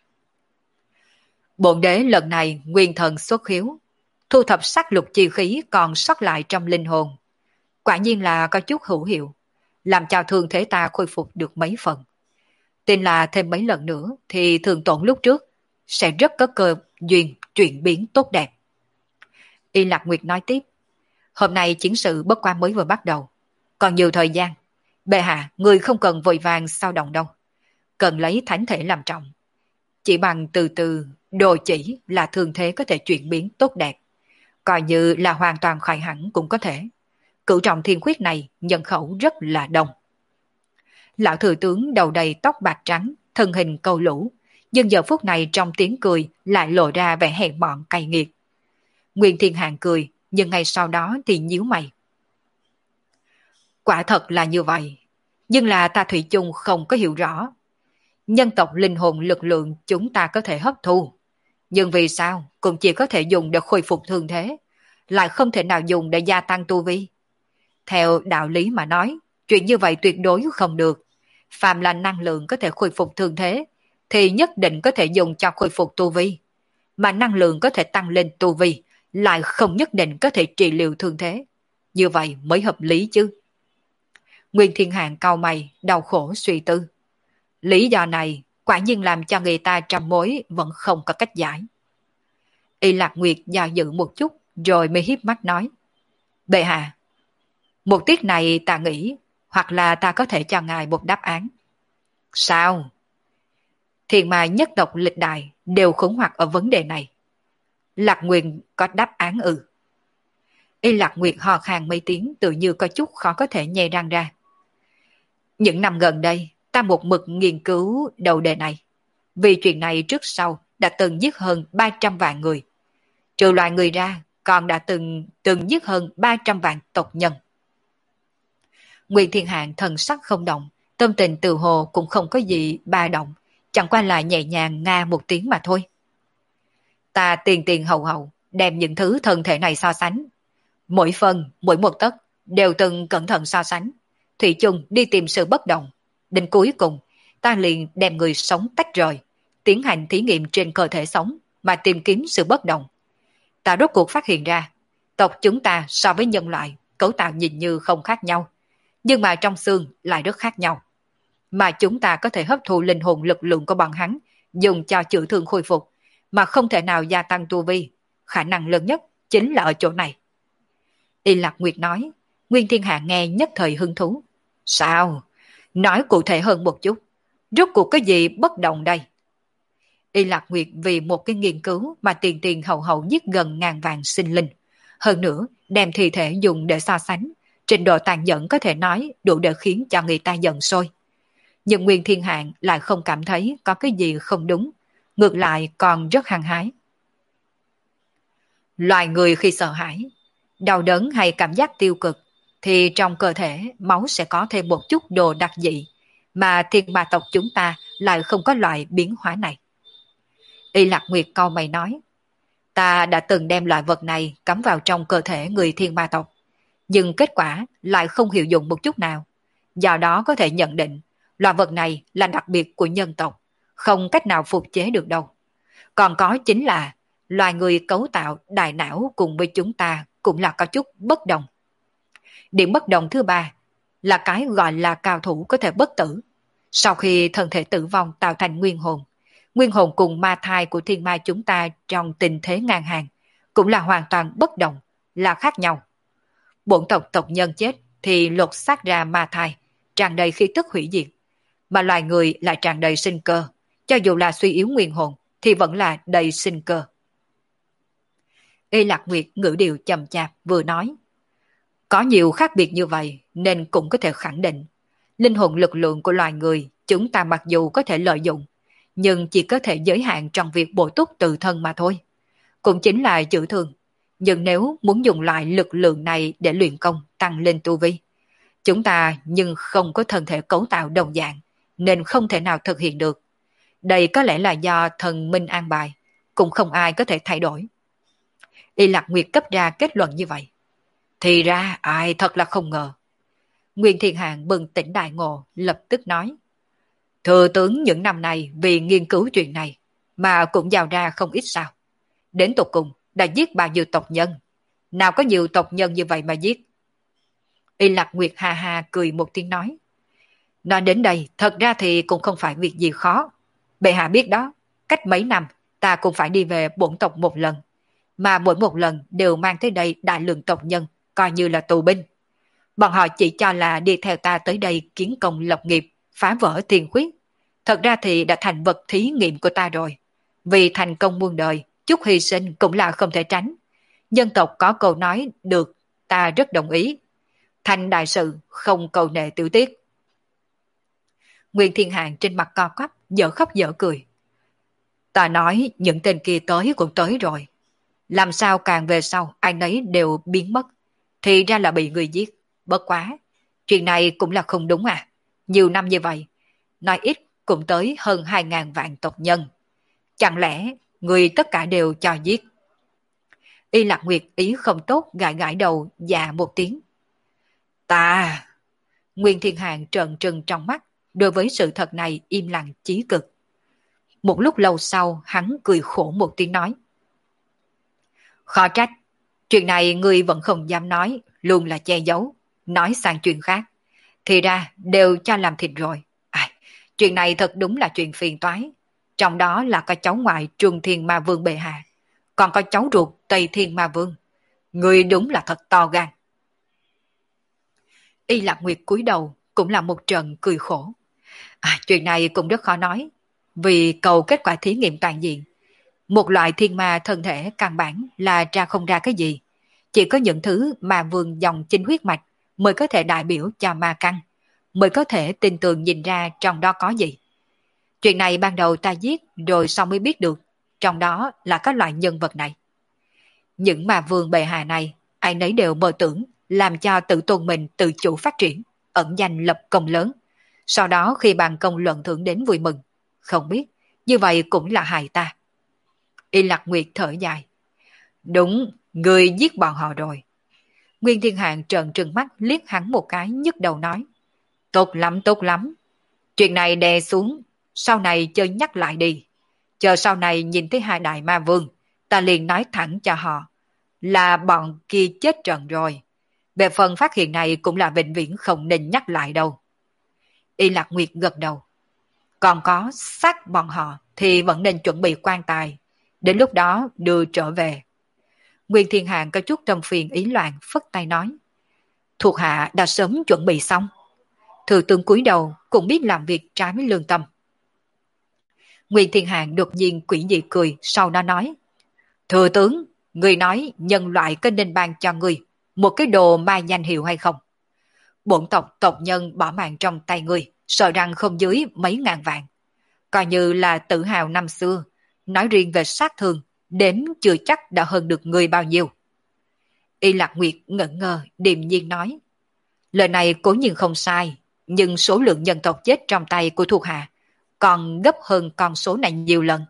Bổn đế lần này nguyên thần xuất hiếu, thu thập sắc lục chi khí còn sót lại trong linh hồn. Quả nhiên là có chút hữu hiệu, làm cho thương thế ta khôi phục được mấy phần. Tin là thêm mấy lần nữa thì thường tổn lúc trước sẽ rất có cơ duyên chuyển biến tốt đẹp. Y Lạc Nguyệt nói tiếp. Hôm nay chiến sự bất qua mới vừa bắt đầu, còn nhiều thời gian. Bệ hạ, người không cần vội vàng sao động đâu. Cần lấy thánh thể làm trọng. Chỉ bằng từ từ, đồ chỉ là thương thế có thể chuyển biến tốt đẹp. Coi như là hoàn toàn khỏi hẳn cũng có thể. Cửu trọng thiên khuyết này nhân khẩu rất là đông. Lão thừa tướng đầu đầy tóc bạc trắng, thân hình câu lũ, nhưng giờ phút này trong tiếng cười lại lộ ra vẻ hèn mọn cay nghiệt. Nguyên Thiên Hạng cười, nhưng ngay sau đó thì nhíu mày. Quả thật là như vậy, Nhưng là ta thủy chung không có hiểu rõ. Nhân tộc linh hồn lực lượng chúng ta có thể hấp thu. Nhưng vì sao cũng chỉ có thể dùng để khôi phục thương thế, lại không thể nào dùng để gia tăng tu vi. Theo đạo lý mà nói, chuyện như vậy tuyệt đối không được. Phàm là năng lượng có thể khôi phục thương thế, thì nhất định có thể dùng cho khôi phục tu vi. Mà năng lượng có thể tăng lên tu vi, lại không nhất định có thể trị liệu thương thế. Như vậy mới hợp lý chứ. Nguyên Thiên Hạng cau mày, đau khổ suy tư. Lý do này quả nhiên làm cho người ta trăm mối vẫn không có cách giải. Y Lạc Nguyệt do dự một chút rồi mới hiếp mắt nói. Bệ hạ, một tiết này ta nghĩ hoặc là ta có thể cho ngài một đáp án. Sao? Thiên ma nhất tộc lịch đại đều khủng hoảng ở vấn đề này. Lạc Nguyệt có đáp án ư? Y Lạc Nguyệt hò khan mấy tiếng tự như có chút khó có thể nhè răng ra. Những năm gần đây, ta một mực nghiên cứu đầu đề này. Vì chuyện này trước sau đã từng giết hơn ba trăm vạn người. Trừ loài người ra, còn đã từng từng giết hơn ba trăm vạn tộc nhân. Nguyên Thiên Hạng thần sắc không động, tâm tình từ hồ cũng không có gì ba động, chẳng qua là nhẹ nhàng nga một tiếng mà thôi. Ta tiền tiền hậu hậu, đem những thứ thân thể này so sánh. Mỗi phần, mỗi một tấc, đều từng cẩn thận so sánh. Thủy chung đi tìm sự bất đồng. Đến cuối cùng, ta liền đem người sống tách rời, tiến hành thí nghiệm trên cơ thể sống mà tìm kiếm sự bất đồng. Ta rốt cuộc phát hiện ra, tộc chúng ta so với nhân loại, cấu tạo nhìn như không khác nhau, nhưng mà trong xương lại rất khác nhau. Mà chúng ta có thể hấp thụ linh hồn lực lượng của bọn hắn, dùng cho chữa thương khôi phục, mà không thể nào gia tăng tu vi. Khả năng lớn nhất chính là ở chỗ này. Y Lạc Nguyệt nói. Nguyên Thiên Hạ nghe nhất thời hứng thú. Sao? Nói cụ thể hơn một chút. Rốt cuộc cái gì bất đồng đây? Y Lạc Nguyệt vì một cái nghiên cứu mà tiền tiền hậu hậu giết gần ngàn vạn sinh linh. Hơn nữa, đem thi thể dùng để so sánh. Trình độ tàn nhẫn có thể nói đủ để khiến cho người ta giận sôi. Nhưng Nguyên Thiên Hạng lại không cảm thấy có cái gì không đúng. Ngược lại còn rất hăng hái. Loài người khi sợ hãi, đau đớn hay cảm giác tiêu cực, thì trong cơ thể máu sẽ có thêm một chút đồ đặc dị, mà thiên ma tộc chúng ta lại không có loại biến hóa này. Y Lạc Nguyệt cau mày nói, ta đã từng đem loại vật này cắm vào trong cơ thể người thiên ma tộc, nhưng kết quả lại không hiệu dụng một chút nào. Do đó có thể nhận định, loại vật này là đặc biệt của nhân tộc, không cách nào phục chế được đâu. Còn có chính là, loài người cấu tạo đại não cùng với chúng ta cũng là có chút bất đồng. Điểm bất đồng thứ ba là cái gọi là cao thủ có thể bất tử. Sau khi thân thể tử vong tạo thành nguyên hồn, nguyên hồn cùng ma thai của thiên ma chúng ta trong tình thế ngang hàng cũng là hoàn toàn bất đồng, là khác nhau. Bổn tộc tộc nhân chết thì lột xác ra ma thai, tràn đầy khí tức hủy diệt, mà loài người lại tràn đầy sinh cơ, cho dù là suy yếu nguyên hồn thì vẫn là đầy sinh cơ. Y Lạc Nguyệt ngữ điệu chậm chạp vừa nói, có nhiều khác biệt như vậy nên cũng có thể khẳng định, linh hồn lực lượng của loài người chúng ta mặc dù có thể lợi dụng, nhưng chỉ có thể giới hạn trong việc bổ túc tự thân mà thôi. Cũng chính là chữa thương. Nhưng nếu muốn dùng loại lực lượng này để luyện công tăng lên tu vi, chúng ta nhưng không có thân thể cấu tạo đồng dạng, nên không thể nào thực hiện được. Đây có lẽ là do thần minh an bài, cũng không ai có thể thay đổi. Y Lạc Nguyệt cấp ra kết luận như vậy. Thì ra ai thật là không ngờ. Nguyên Thiên Hạng bừng tỉnh đại ngộ, lập tức nói. Thừa tướng những năm này vì nghiên cứu chuyện này, mà cũng giao ra không ít sao. Đến tột cùng đã giết bao nhiêu tộc nhân. Nào có nhiều tộc nhân như vậy mà giết. Y Lạc Nguyệt hà hà cười một tiếng nói. Nói đến đây, thật ra thì cũng không phải việc gì khó. Bệ hạ biết đó, cách mấy năm ta cũng phải đi về bổn tộc một lần. Mà mỗi một lần đều mang tới đây đại lượng tộc nhân, coi như là tù binh. Bọn họ chỉ cho là đi theo ta tới đây kiến công lập nghiệp, phá vỡ tiền khuyết. Thật ra thì đã thành vật thí nghiệm của ta rồi. Vì thành công muôn đời, chút hy sinh cũng là không thể tránh. Dân tộc có câu nói được, ta rất đồng ý. Thành đại sự, không cầu nệ tiểu tiết. Nguyên Thiên Hạng trên mặt co quắp, dở khóc dở cười. Ta nói những tên kia tới cũng tới rồi. Làm sao càng về sau ai nấy đều biến mất. Thì ra là bị người giết. Bất quá. Chuyện này cũng là không đúng à. Nhiều năm như vậy, nói ít cũng tới hơn hai ngàn vạn tộc nhân. Chẳng lẽ người tất cả đều cho giết? Y Lạc Nguyệt ý không tốt gãi gãi đầu dạ một tiếng. Ta! Nguyên Thiên Hàng trợn trừng trong mắt, đối với sự thật này im lặng chí cực. Một lúc lâu sau hắn cười khổ một tiếng nói. Khó trách, chuyện này ngươi vẫn không dám nói, luôn là che giấu, nói sang chuyện khác. Thì ra đều cho làm thịt rồi. À, chuyện này thật đúng là chuyện phiền toái. Trong đó là có cháu ngoại Trung Thiên Ma Vương bệ hạ, còn có cháu ruột Tây Thiên Ma Vương. Ngươi đúng là thật to gan. Y Lạc Nguyệt cúi đầu cũng là một trận cười khổ. À, chuyện này cũng rất khó nói, vì cầu kết quả thí nghiệm toàn diện. Một loại thiên ma thân thể căn bản là ra không ra cái gì. Chỉ có những thứ mà vương dòng chính huyết mạch mới có thể đại biểu cho ma căn, mới có thể tin tưởng nhìn ra trong đó có gì. Chuyện này ban đầu ta giết rồi sau mới biết được, trong đó là các loại nhân vật này. Những ma vương bệ hạ này, ai nấy đều mơ tưởng làm cho tự tôn mình tự chủ phát triển, ẩn danh lập công lớn. Sau đó khi bàn công luận thưởng đến vui mừng, không biết, như vậy cũng là hại ta. Y Lạc Nguyệt thở dài. Đúng, người giết bọn họ rồi. Nguyên Thiên Hạng trợn trừng mắt liếc hắn một cái nhức đầu nói. Tốt lắm, tốt lắm. Chuyện này đè xuống, sau này chơi nhắc lại đi. Chờ sau này nhìn thấy hai đại ma vương, ta liền nói thẳng cho họ là bọn kia chết trận rồi. Về phần phát hiện này cũng là vĩnh viễn không nên nhắc lại đâu. Y Lạc Nguyệt gật đầu. Còn có xác bọn họ thì vẫn nên chuẩn bị quan tài, đến lúc đó đưa trở về. Nguyên Thiên Hạng có chút tâm phiền ý loạn phất tay nói. Thuộc hạ đã sớm chuẩn bị xong. Thừa tướng cúi đầu cũng biết làm việc trái với lương tâm. Nguyên Thiên Hạng đột nhiên quỷ dị cười, sau đó nói. Thừa tướng, người nói nhân loại có nên ban cho người một cái đồ ma danh hiệu hay không? Bổn tộc tộc nhân bỏ mạng trong tay người, sợ rằng không dưới mấy ngàn vạn. Coi như là tự hào năm xưa, nói riêng về sát thương, đếm chưa chắc đã hơn được người bao nhiêu. Y Lạc Nguyệt ngẩn ngơ, điềm nhiên nói. Lời này cố nhiên không sai, nhưng số lượng nhân tộc chết trong tay của thuộc hạ còn gấp hơn con số này nhiều lần.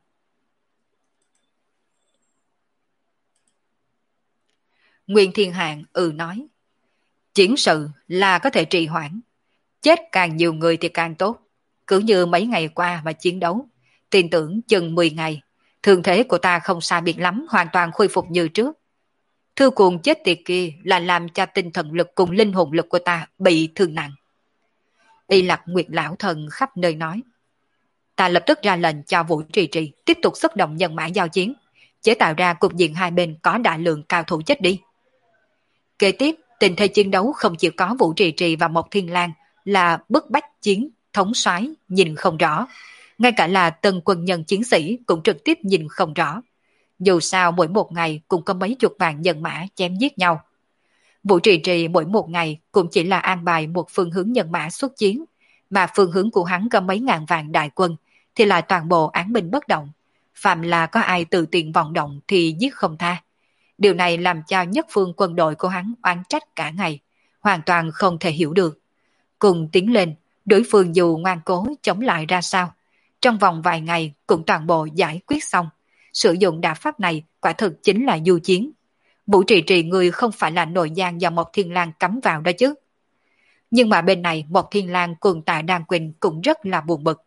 Nguyên Thiên Hạng ừ nói. Chiến sự là có thể trì hoãn, chết càng nhiều người thì càng tốt. Cứ như mấy ngày qua mà chiến đấu, tin tưởng chừng mười ngày, thương thế của ta không sai biệt lắm, hoàn toàn khôi phục như trước. Thư cuồng chết tiệt kia là làm cho tinh thần lực cùng linh hồn lực của ta bị thương nặng. Y Lạc Nguyệt lão thần khắp nơi nói. Ta lập tức ra lệnh cho Vũ Trì Trì tiếp tục xuất động nhân mã giao chiến, chế tạo ra cục diện hai bên có đại lượng cao thủ chết đi. Kế tiếp, tình thế chiến đấu không chỉ có Vũ Trì Trì và Mộc Thiên Lang là bức bách chiến, thống soái nhìn không rõ. Ngay cả là tân quân nhân chiến sĩ cũng trực tiếp nhìn không rõ. Dù sao mỗi một ngày cũng có mấy chục vạn nhân mã chém giết nhau. Vũ Trì Trì mỗi một ngày cũng chỉ là an bài một phương hướng nhân mã xuất chiến, mà phương hướng của hắn có mấy ngàn vạn đại quân thì lại toàn bộ án binh bất động. Phạm là có ai tự tiện vọng động thì giết không tha. Điều này làm cho nhất phương quân đội của hắn oán trách cả ngày, hoàn toàn không thể hiểu được. Cùng tiến lên, đối phương dù ngoan cố chống lại ra sao, trong vòng vài ngày cũng toàn bộ giải quyết xong. Sử dụng đả pháp này quả thực chính là du chiến. Vũ Trì Trì người không phải là nội giang do Mộc Thiên Lang cắm vào đó chứ. Nhưng mà bên này Mộc Thiên Lang cùng Tạ Đan Quỳnh cũng rất là buồn bực.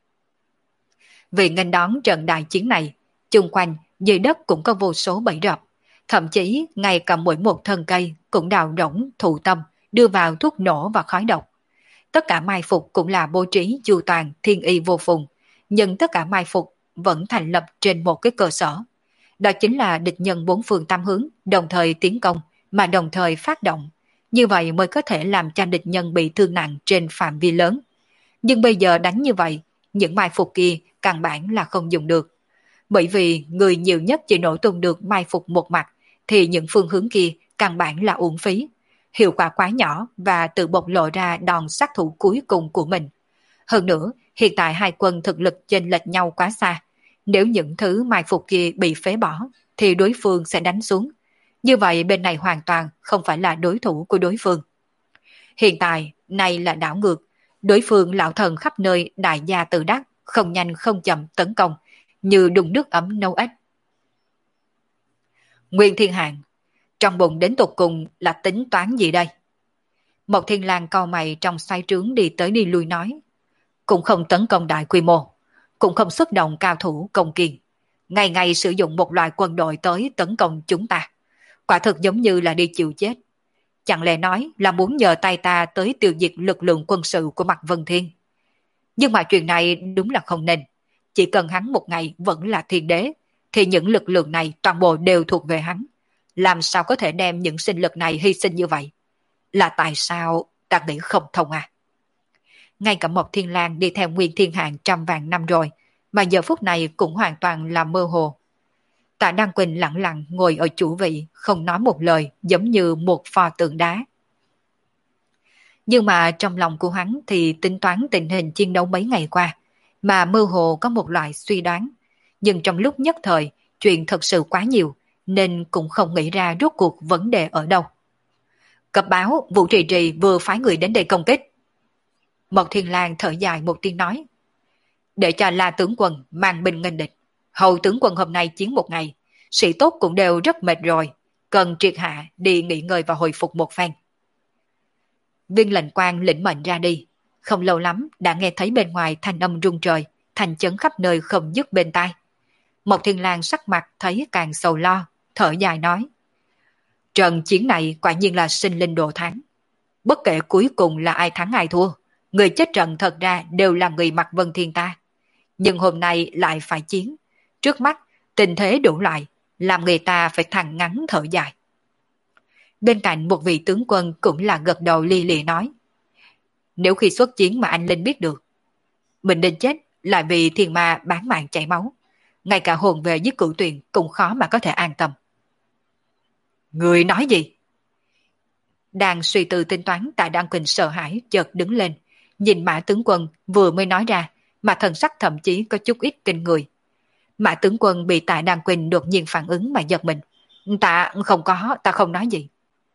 Vì nghênh đón trận đại chiến này, chung quanh dưới đất cũng có vô số bẫy rập. Thậm chí ngay cả mỗi một thân cây cũng đào rỗng thụ tâm, đưa vào thuốc nổ và khói độc. Tất cả mai phục cũng là bố trí chu toàn thiên y vô phùng, nhưng tất cả mai phục vẫn thành lập trên một cái cơ sở. Đó chính là địch nhân bốn phương tám hướng, đồng thời tiến công, mà đồng thời phát động. Như vậy mới có thể làm cho địch nhân bị thương nặng trên phạm vi lớn. Nhưng bây giờ đánh như vậy, những mai phục kia căn bản là không dùng được. Bởi vì người nhiều nhất chỉ nổ tung được mai phục một mặt, thì những phương hướng kia căn bản là uổng phí. Hiệu quả quá nhỏ và tự bộc lộ ra đòn sát thủ cuối cùng của mình. Hơn nữa, hiện tại hai quân thực lực chênh lệch nhau quá xa. Nếu những thứ mai phục kia bị phế bỏ, thì đối phương sẽ đánh xuống. Như vậy bên này hoàn toàn không phải là đối thủ của đối phương. Hiện tại, này là đảo ngược. Đối phương lão thần khắp nơi đại gia tự đắc, không nhanh không chậm tấn công, như đun nước ấm nấu ếch. Nguyên Thiên Hạng, trong bụng đến tột cùng là tính toán gì đây? Một Thiên Lang cau mày trong xoay trướng đi tới đi lui nói, cũng không tấn công đại quy mô, cũng không xuất động cao thủ công kiền, ngày ngày sử dụng một loại quân đội tới tấn công chúng ta, quả thực giống như là đi chịu chết. Chẳng lẽ nói là muốn nhờ tay ta tới tiêu diệt lực lượng quân sự của Mạc Vân Thiên? Nhưng mà chuyện này đúng là không nên. Chỉ cần hắn một ngày vẫn là thiên đế, thì những lực lượng này toàn bộ đều thuộc về hắn. Làm sao có thể đem những sinh lực này hy sinh như vậy? Là tại sao ta nghĩ không thông à? Ngay cả một Thiên Lang đi theo Nguyên Thiên Hạng trăm vạn năm rồi, mà giờ phút này cũng hoàn toàn là mơ hồ. Tạ Đăng Quỳnh lặng lặng ngồi ở chủ vị, không nói một lời, giống như một pho tượng đá. Nhưng mà trong lòng của hắn thì tính toán tình hình chiến đấu mấy ngày qua, mà mơ hồ có một loại suy đoán. Nhưng trong lúc nhất thời, chuyện thật sự quá nhiều, nên cũng không nghĩ ra rốt cuộc vấn đề ở đâu. Cập báo, Vũ Trì Trì vừa phái người đến đây công kích. Mộc Thiên Lang thở dài một tiếng nói, để cho La tướng quân mang binh nghênh địch. Hầu tướng quân hôm nay chiến một ngày, sĩ tốt cũng đều rất mệt rồi, cần triệt hạ đi nghỉ ngơi và hồi phục một phen. Viên lệnh quan lĩnh mệnh ra đi, không lâu lắm đã nghe thấy bên ngoài thanh âm rung trời, thành chấn khắp nơi không dứt bên tai. Mộc Thiên Lang sắc mặt thấy càng sầu lo, thở dài nói, trận chiến này quả nhiên là sinh linh đồ thắng. Bất kể cuối cùng là ai thắng ai thua, người chết trận thật ra đều là người Mạc Vân Thiên ta. Nhưng hôm nay lại phải chiến. Trước mắt, tình thế đủ loại, làm người ta phải thẳng ngắn thở dài. Bên cạnh một vị tướng quân cũng là gật đầu li lì nói, nếu khi xuất chiến mà anh Linh biết được, mình nên chết lại vì thiên ma bán mạng chảy máu. Ngay cả hồn về với cửu tuyền cũng khó mà có thể an tâm. Người nói gì? Đang suy tư tính toán, Tạ Đăng Quỳnh sợ hãi chợt đứng lên, nhìn Mã tướng quân vừa mới nói ra, mà thần sắc thậm chí có chút ít kinh người. Mã tướng quân bị Tạ Đăng Quỳnh đột nhiên phản ứng mà giật mình. Ta không có, ta không nói gì.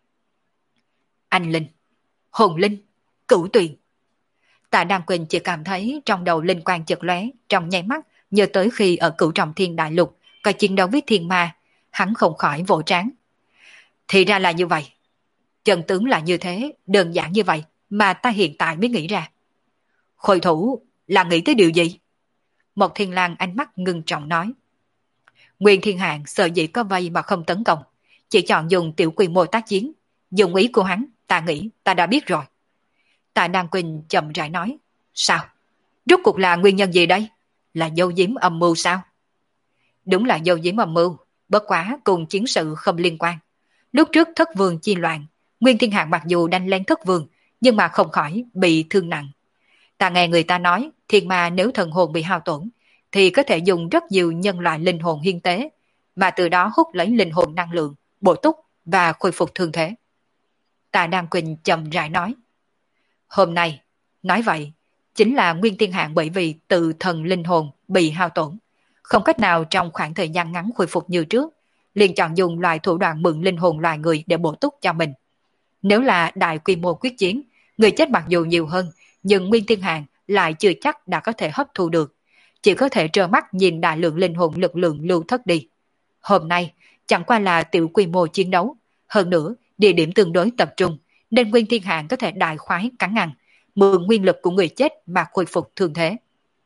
Anh Linh, hồn linh, cửu tuyền. Tạ Đăng Quỳnh chỉ cảm thấy trong đầu linh quang chợt lóe, trong nháy mắt nhớ tới khi ở Cửu Trọng Thiên Đại Lục có chiến đấu với thiên ma, hắn không khỏi vỗ trán. Thì ra là như vậy. Chân tướng là như thế, đơn giản như vậy mà ta hiện tại mới nghĩ ra. Khôi thủ là nghĩ tới điều gì? Một Thiên Lang ánh mắt ngưng trọng nói. Nguyên Thiên Hạng sợ dĩ có vây mà không tấn công, chỉ chọn dùng tiểu quy mô tác chiến. Dùng ý của hắn, ta nghĩ ta đã biết rồi. Tạ Đăng Quỳnh chậm rãi nói. Sao? Rốt cuộc là nguyên nhân gì đây? Là dấu giếm âm mưu sao? Đúng là dấu giếm âm mưu, bất quá cùng chiến sự không liên quan. Lúc trước thất vương chi loạn, Nguyên Thiên Hạng mặc dù đánh lên thất vương, nhưng mà không khỏi bị thương nặng. Ta nghe người ta nói, thiên ma nếu thần hồn bị hao tổn, thì có thể dùng rất nhiều nhân loại linh hồn hiên tế, mà từ đó hút lấy linh hồn năng lượng, bổ túc và khôi phục thương thế. Tạ Đăng Quỳnh chậm rãi nói. Hôm nay, nói vậy, chính là Nguyên Thiên Hạng bởi vì tự thần linh hồn bị hao tổn, không cách nào trong khoảng thời gian ngắn khôi phục như trước, liền chọn dùng loại thủ đoạn mượn linh hồn loài người để bổ túc cho mình. Nếu là đại quy mô quyết chiến, người chết mặc dù nhiều hơn, nhưng Nguyên Thiên Hạng lại chưa chắc đã có thể hấp thu được, chỉ có thể trơ mắt nhìn đại lượng linh hồn lực lượng lưu thất đi. Hôm nay, chẳng qua là tiểu quy mô chiến đấu, hơn nữa, địa điểm tương đối tập trung, nên Nguyên Thiên Hạng có thể đại khoái cắn ăn, mượn nguyên lực của người chết mà khôi phục thương thế.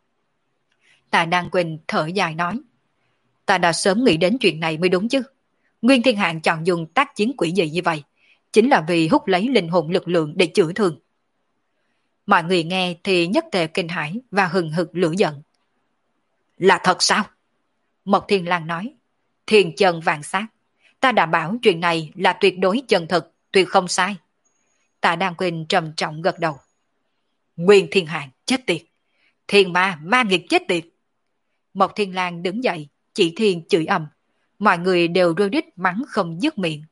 Tạ Đăng Quỳnh thở dài nói, ta đã sớm nghĩ đến chuyện này mới đúng chứ. Nguyên Thiên Hạng chọn dùng tác chiến quỷ dị như vậy, chính là vì hút lấy linh hồn lực lượng để chữa thương. Mọi người nghe thì nhất tề kinh hãi và hừng hực lửa giận. Là thật sao? Mộc Thiên Lang nói, thiên chân vạn sát, ta đảm bảo chuyện này là tuyệt đối chân thực, tuyệt không sai. Tạ Đăng Quỳnh trầm trọng gật đầu. Nguyên Thiên Hạng chết tiệt, thiên ma ma nghiệt chết tiệt. Mộc Thiên Lang đứng dậy, chỉ thiên chửi ầm, mọi người đều rơi đít mắng không dứt miệng.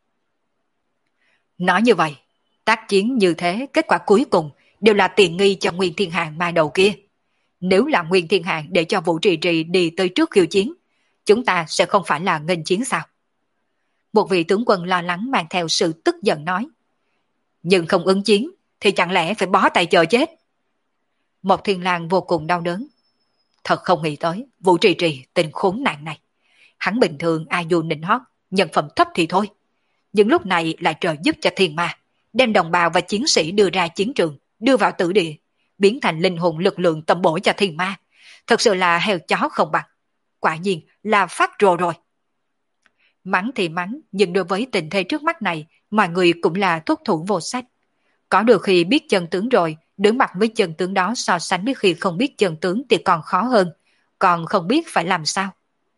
Nói như vậy, tác chiến như thế, kết quả cuối cùng đều là tiện nghi cho Nguyên Thiên Hạng ma đầu kia. Nếu là Nguyên Thiên Hạng để cho Vũ Trì Trì đi tới trước khiêu chiến, chúng ta sẽ không phải là nghênh chiến sao? Một vị tướng quân lo lắng mang theo sự tức giận nói. Nhưng không ứng chiến, thì chẳng lẽ phải bó tay chờ chết? Một Thiên Lang vô cùng đau đớn. Thật không nghĩ tới, Vũ Trì Trì tình khốn nạn này. Hắn bình thường ai dù nịnh hót, nhân phẩm thấp thì thôi. Nhưng lúc này lại trợ giúp cho thiên ma, đem đồng bào và chiến sĩ đưa ra chiến trường, đưa vào tử địa, biến thành linh hồn lực lượng tầm bổ cho thiên ma. Thật sự là heo chó không bằng. Quả nhiên là phát rồ rồi. Mắng thì mắng, nhưng đối với tình thế trước mắt này, mọi người cũng là thuốc thủ vô sách. Có được khi biết chân tướng rồi, đối mặt với chân tướng đó so sánh với khi không biết chân tướng thì còn khó hơn, còn không biết phải làm sao.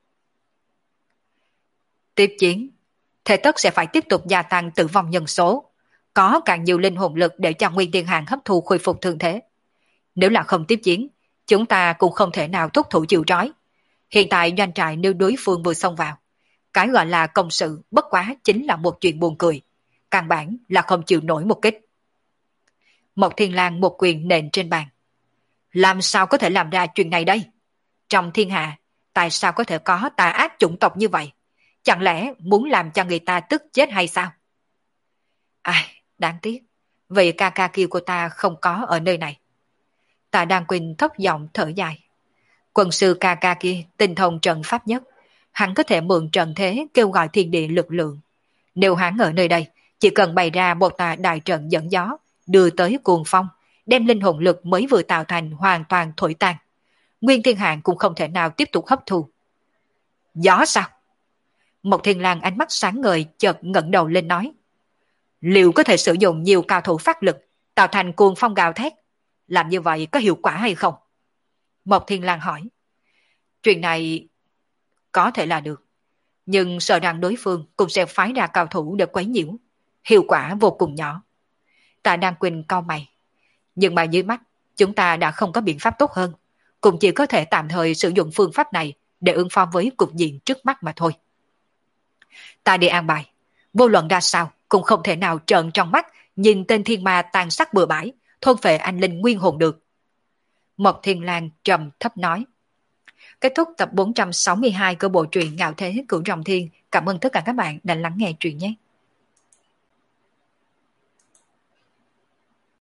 Tiếp chiến, thế tất sẽ phải tiếp tục gia tăng tử vong nhân số, có càng nhiều linh hồn lực để cho Nguyên Thiên Hàng hấp thu khôi phục thương thế. Nếu là không tiếp chiến, chúng ta cũng không thể nào thúc thủ chịu trói. Hiện tại doanh trại nếu đối phương vừa xông vào, cái gọi là công sự bất quá chính là một chuyện buồn cười, căn bản là không chịu nổi một kích. Một Thiên Lang một quyền nện trên bàn. Làm sao có thể làm ra chuyện này đây? Trong thiên hạ, tại sao có thể có tà ác chủng tộc như vậy? Chẳng lẽ muốn làm cho người ta tức chết hay sao? Ai, đáng tiếc, vị ca ca kia của ta không có ở nơi này. Tạ Đan Quỳnh thấp giọng thở dài. Quân sư ca ca kia tinh thông trận pháp nhất, hắn có thể mượn trận thế kêu gọi thiên địa lực lượng. Nếu hắn ở nơi đây, chỉ cần bày ra một tà đại trận dẫn gió, đưa tới cuồng phong, đem linh hồn lực mới vừa tạo thành hoàn toàn thổi tan. Nguyên Thiên Hạng cũng không thể nào tiếp tục hấp thu. Gió sao? Một Thiên Lang ánh mắt sáng ngời chợt ngẩng đầu lên nói. Liệu có thể sử dụng nhiều cao thủ phát lực, tạo thành cuồng phong gào thét? Làm như vậy có hiệu quả hay không? Một Thiên Lang hỏi. Chuyện này có thể là được, nhưng sợ rằng đối phương cũng sẽ phái ra cao thủ để quấy nhiễu. Hiệu quả vô cùng nhỏ. Tạ Đan Quỳnh cau mày. Nhưng mà dưới mắt, chúng ta đã không có biện pháp tốt hơn, cũng chỉ có thể tạm thời sử dụng phương pháp này để ứng phó với cục diện trước mắt mà thôi. Ta đi an bài, vô luận ra sao cũng không thể nào trợn trong mắt nhìn tên thiên ma tàn sát bừa bãi, thôn phệ anh linh nguyên hồn được. Mộc Thiên Lang trầm thấp nói. Kết thúc tập bốn trăm sáu mươi hai của bộ truyện Ngạo Thế Cửu Rồng Thiên. Cảm ơn tất cả các bạn đã lắng nghe truyện nhé.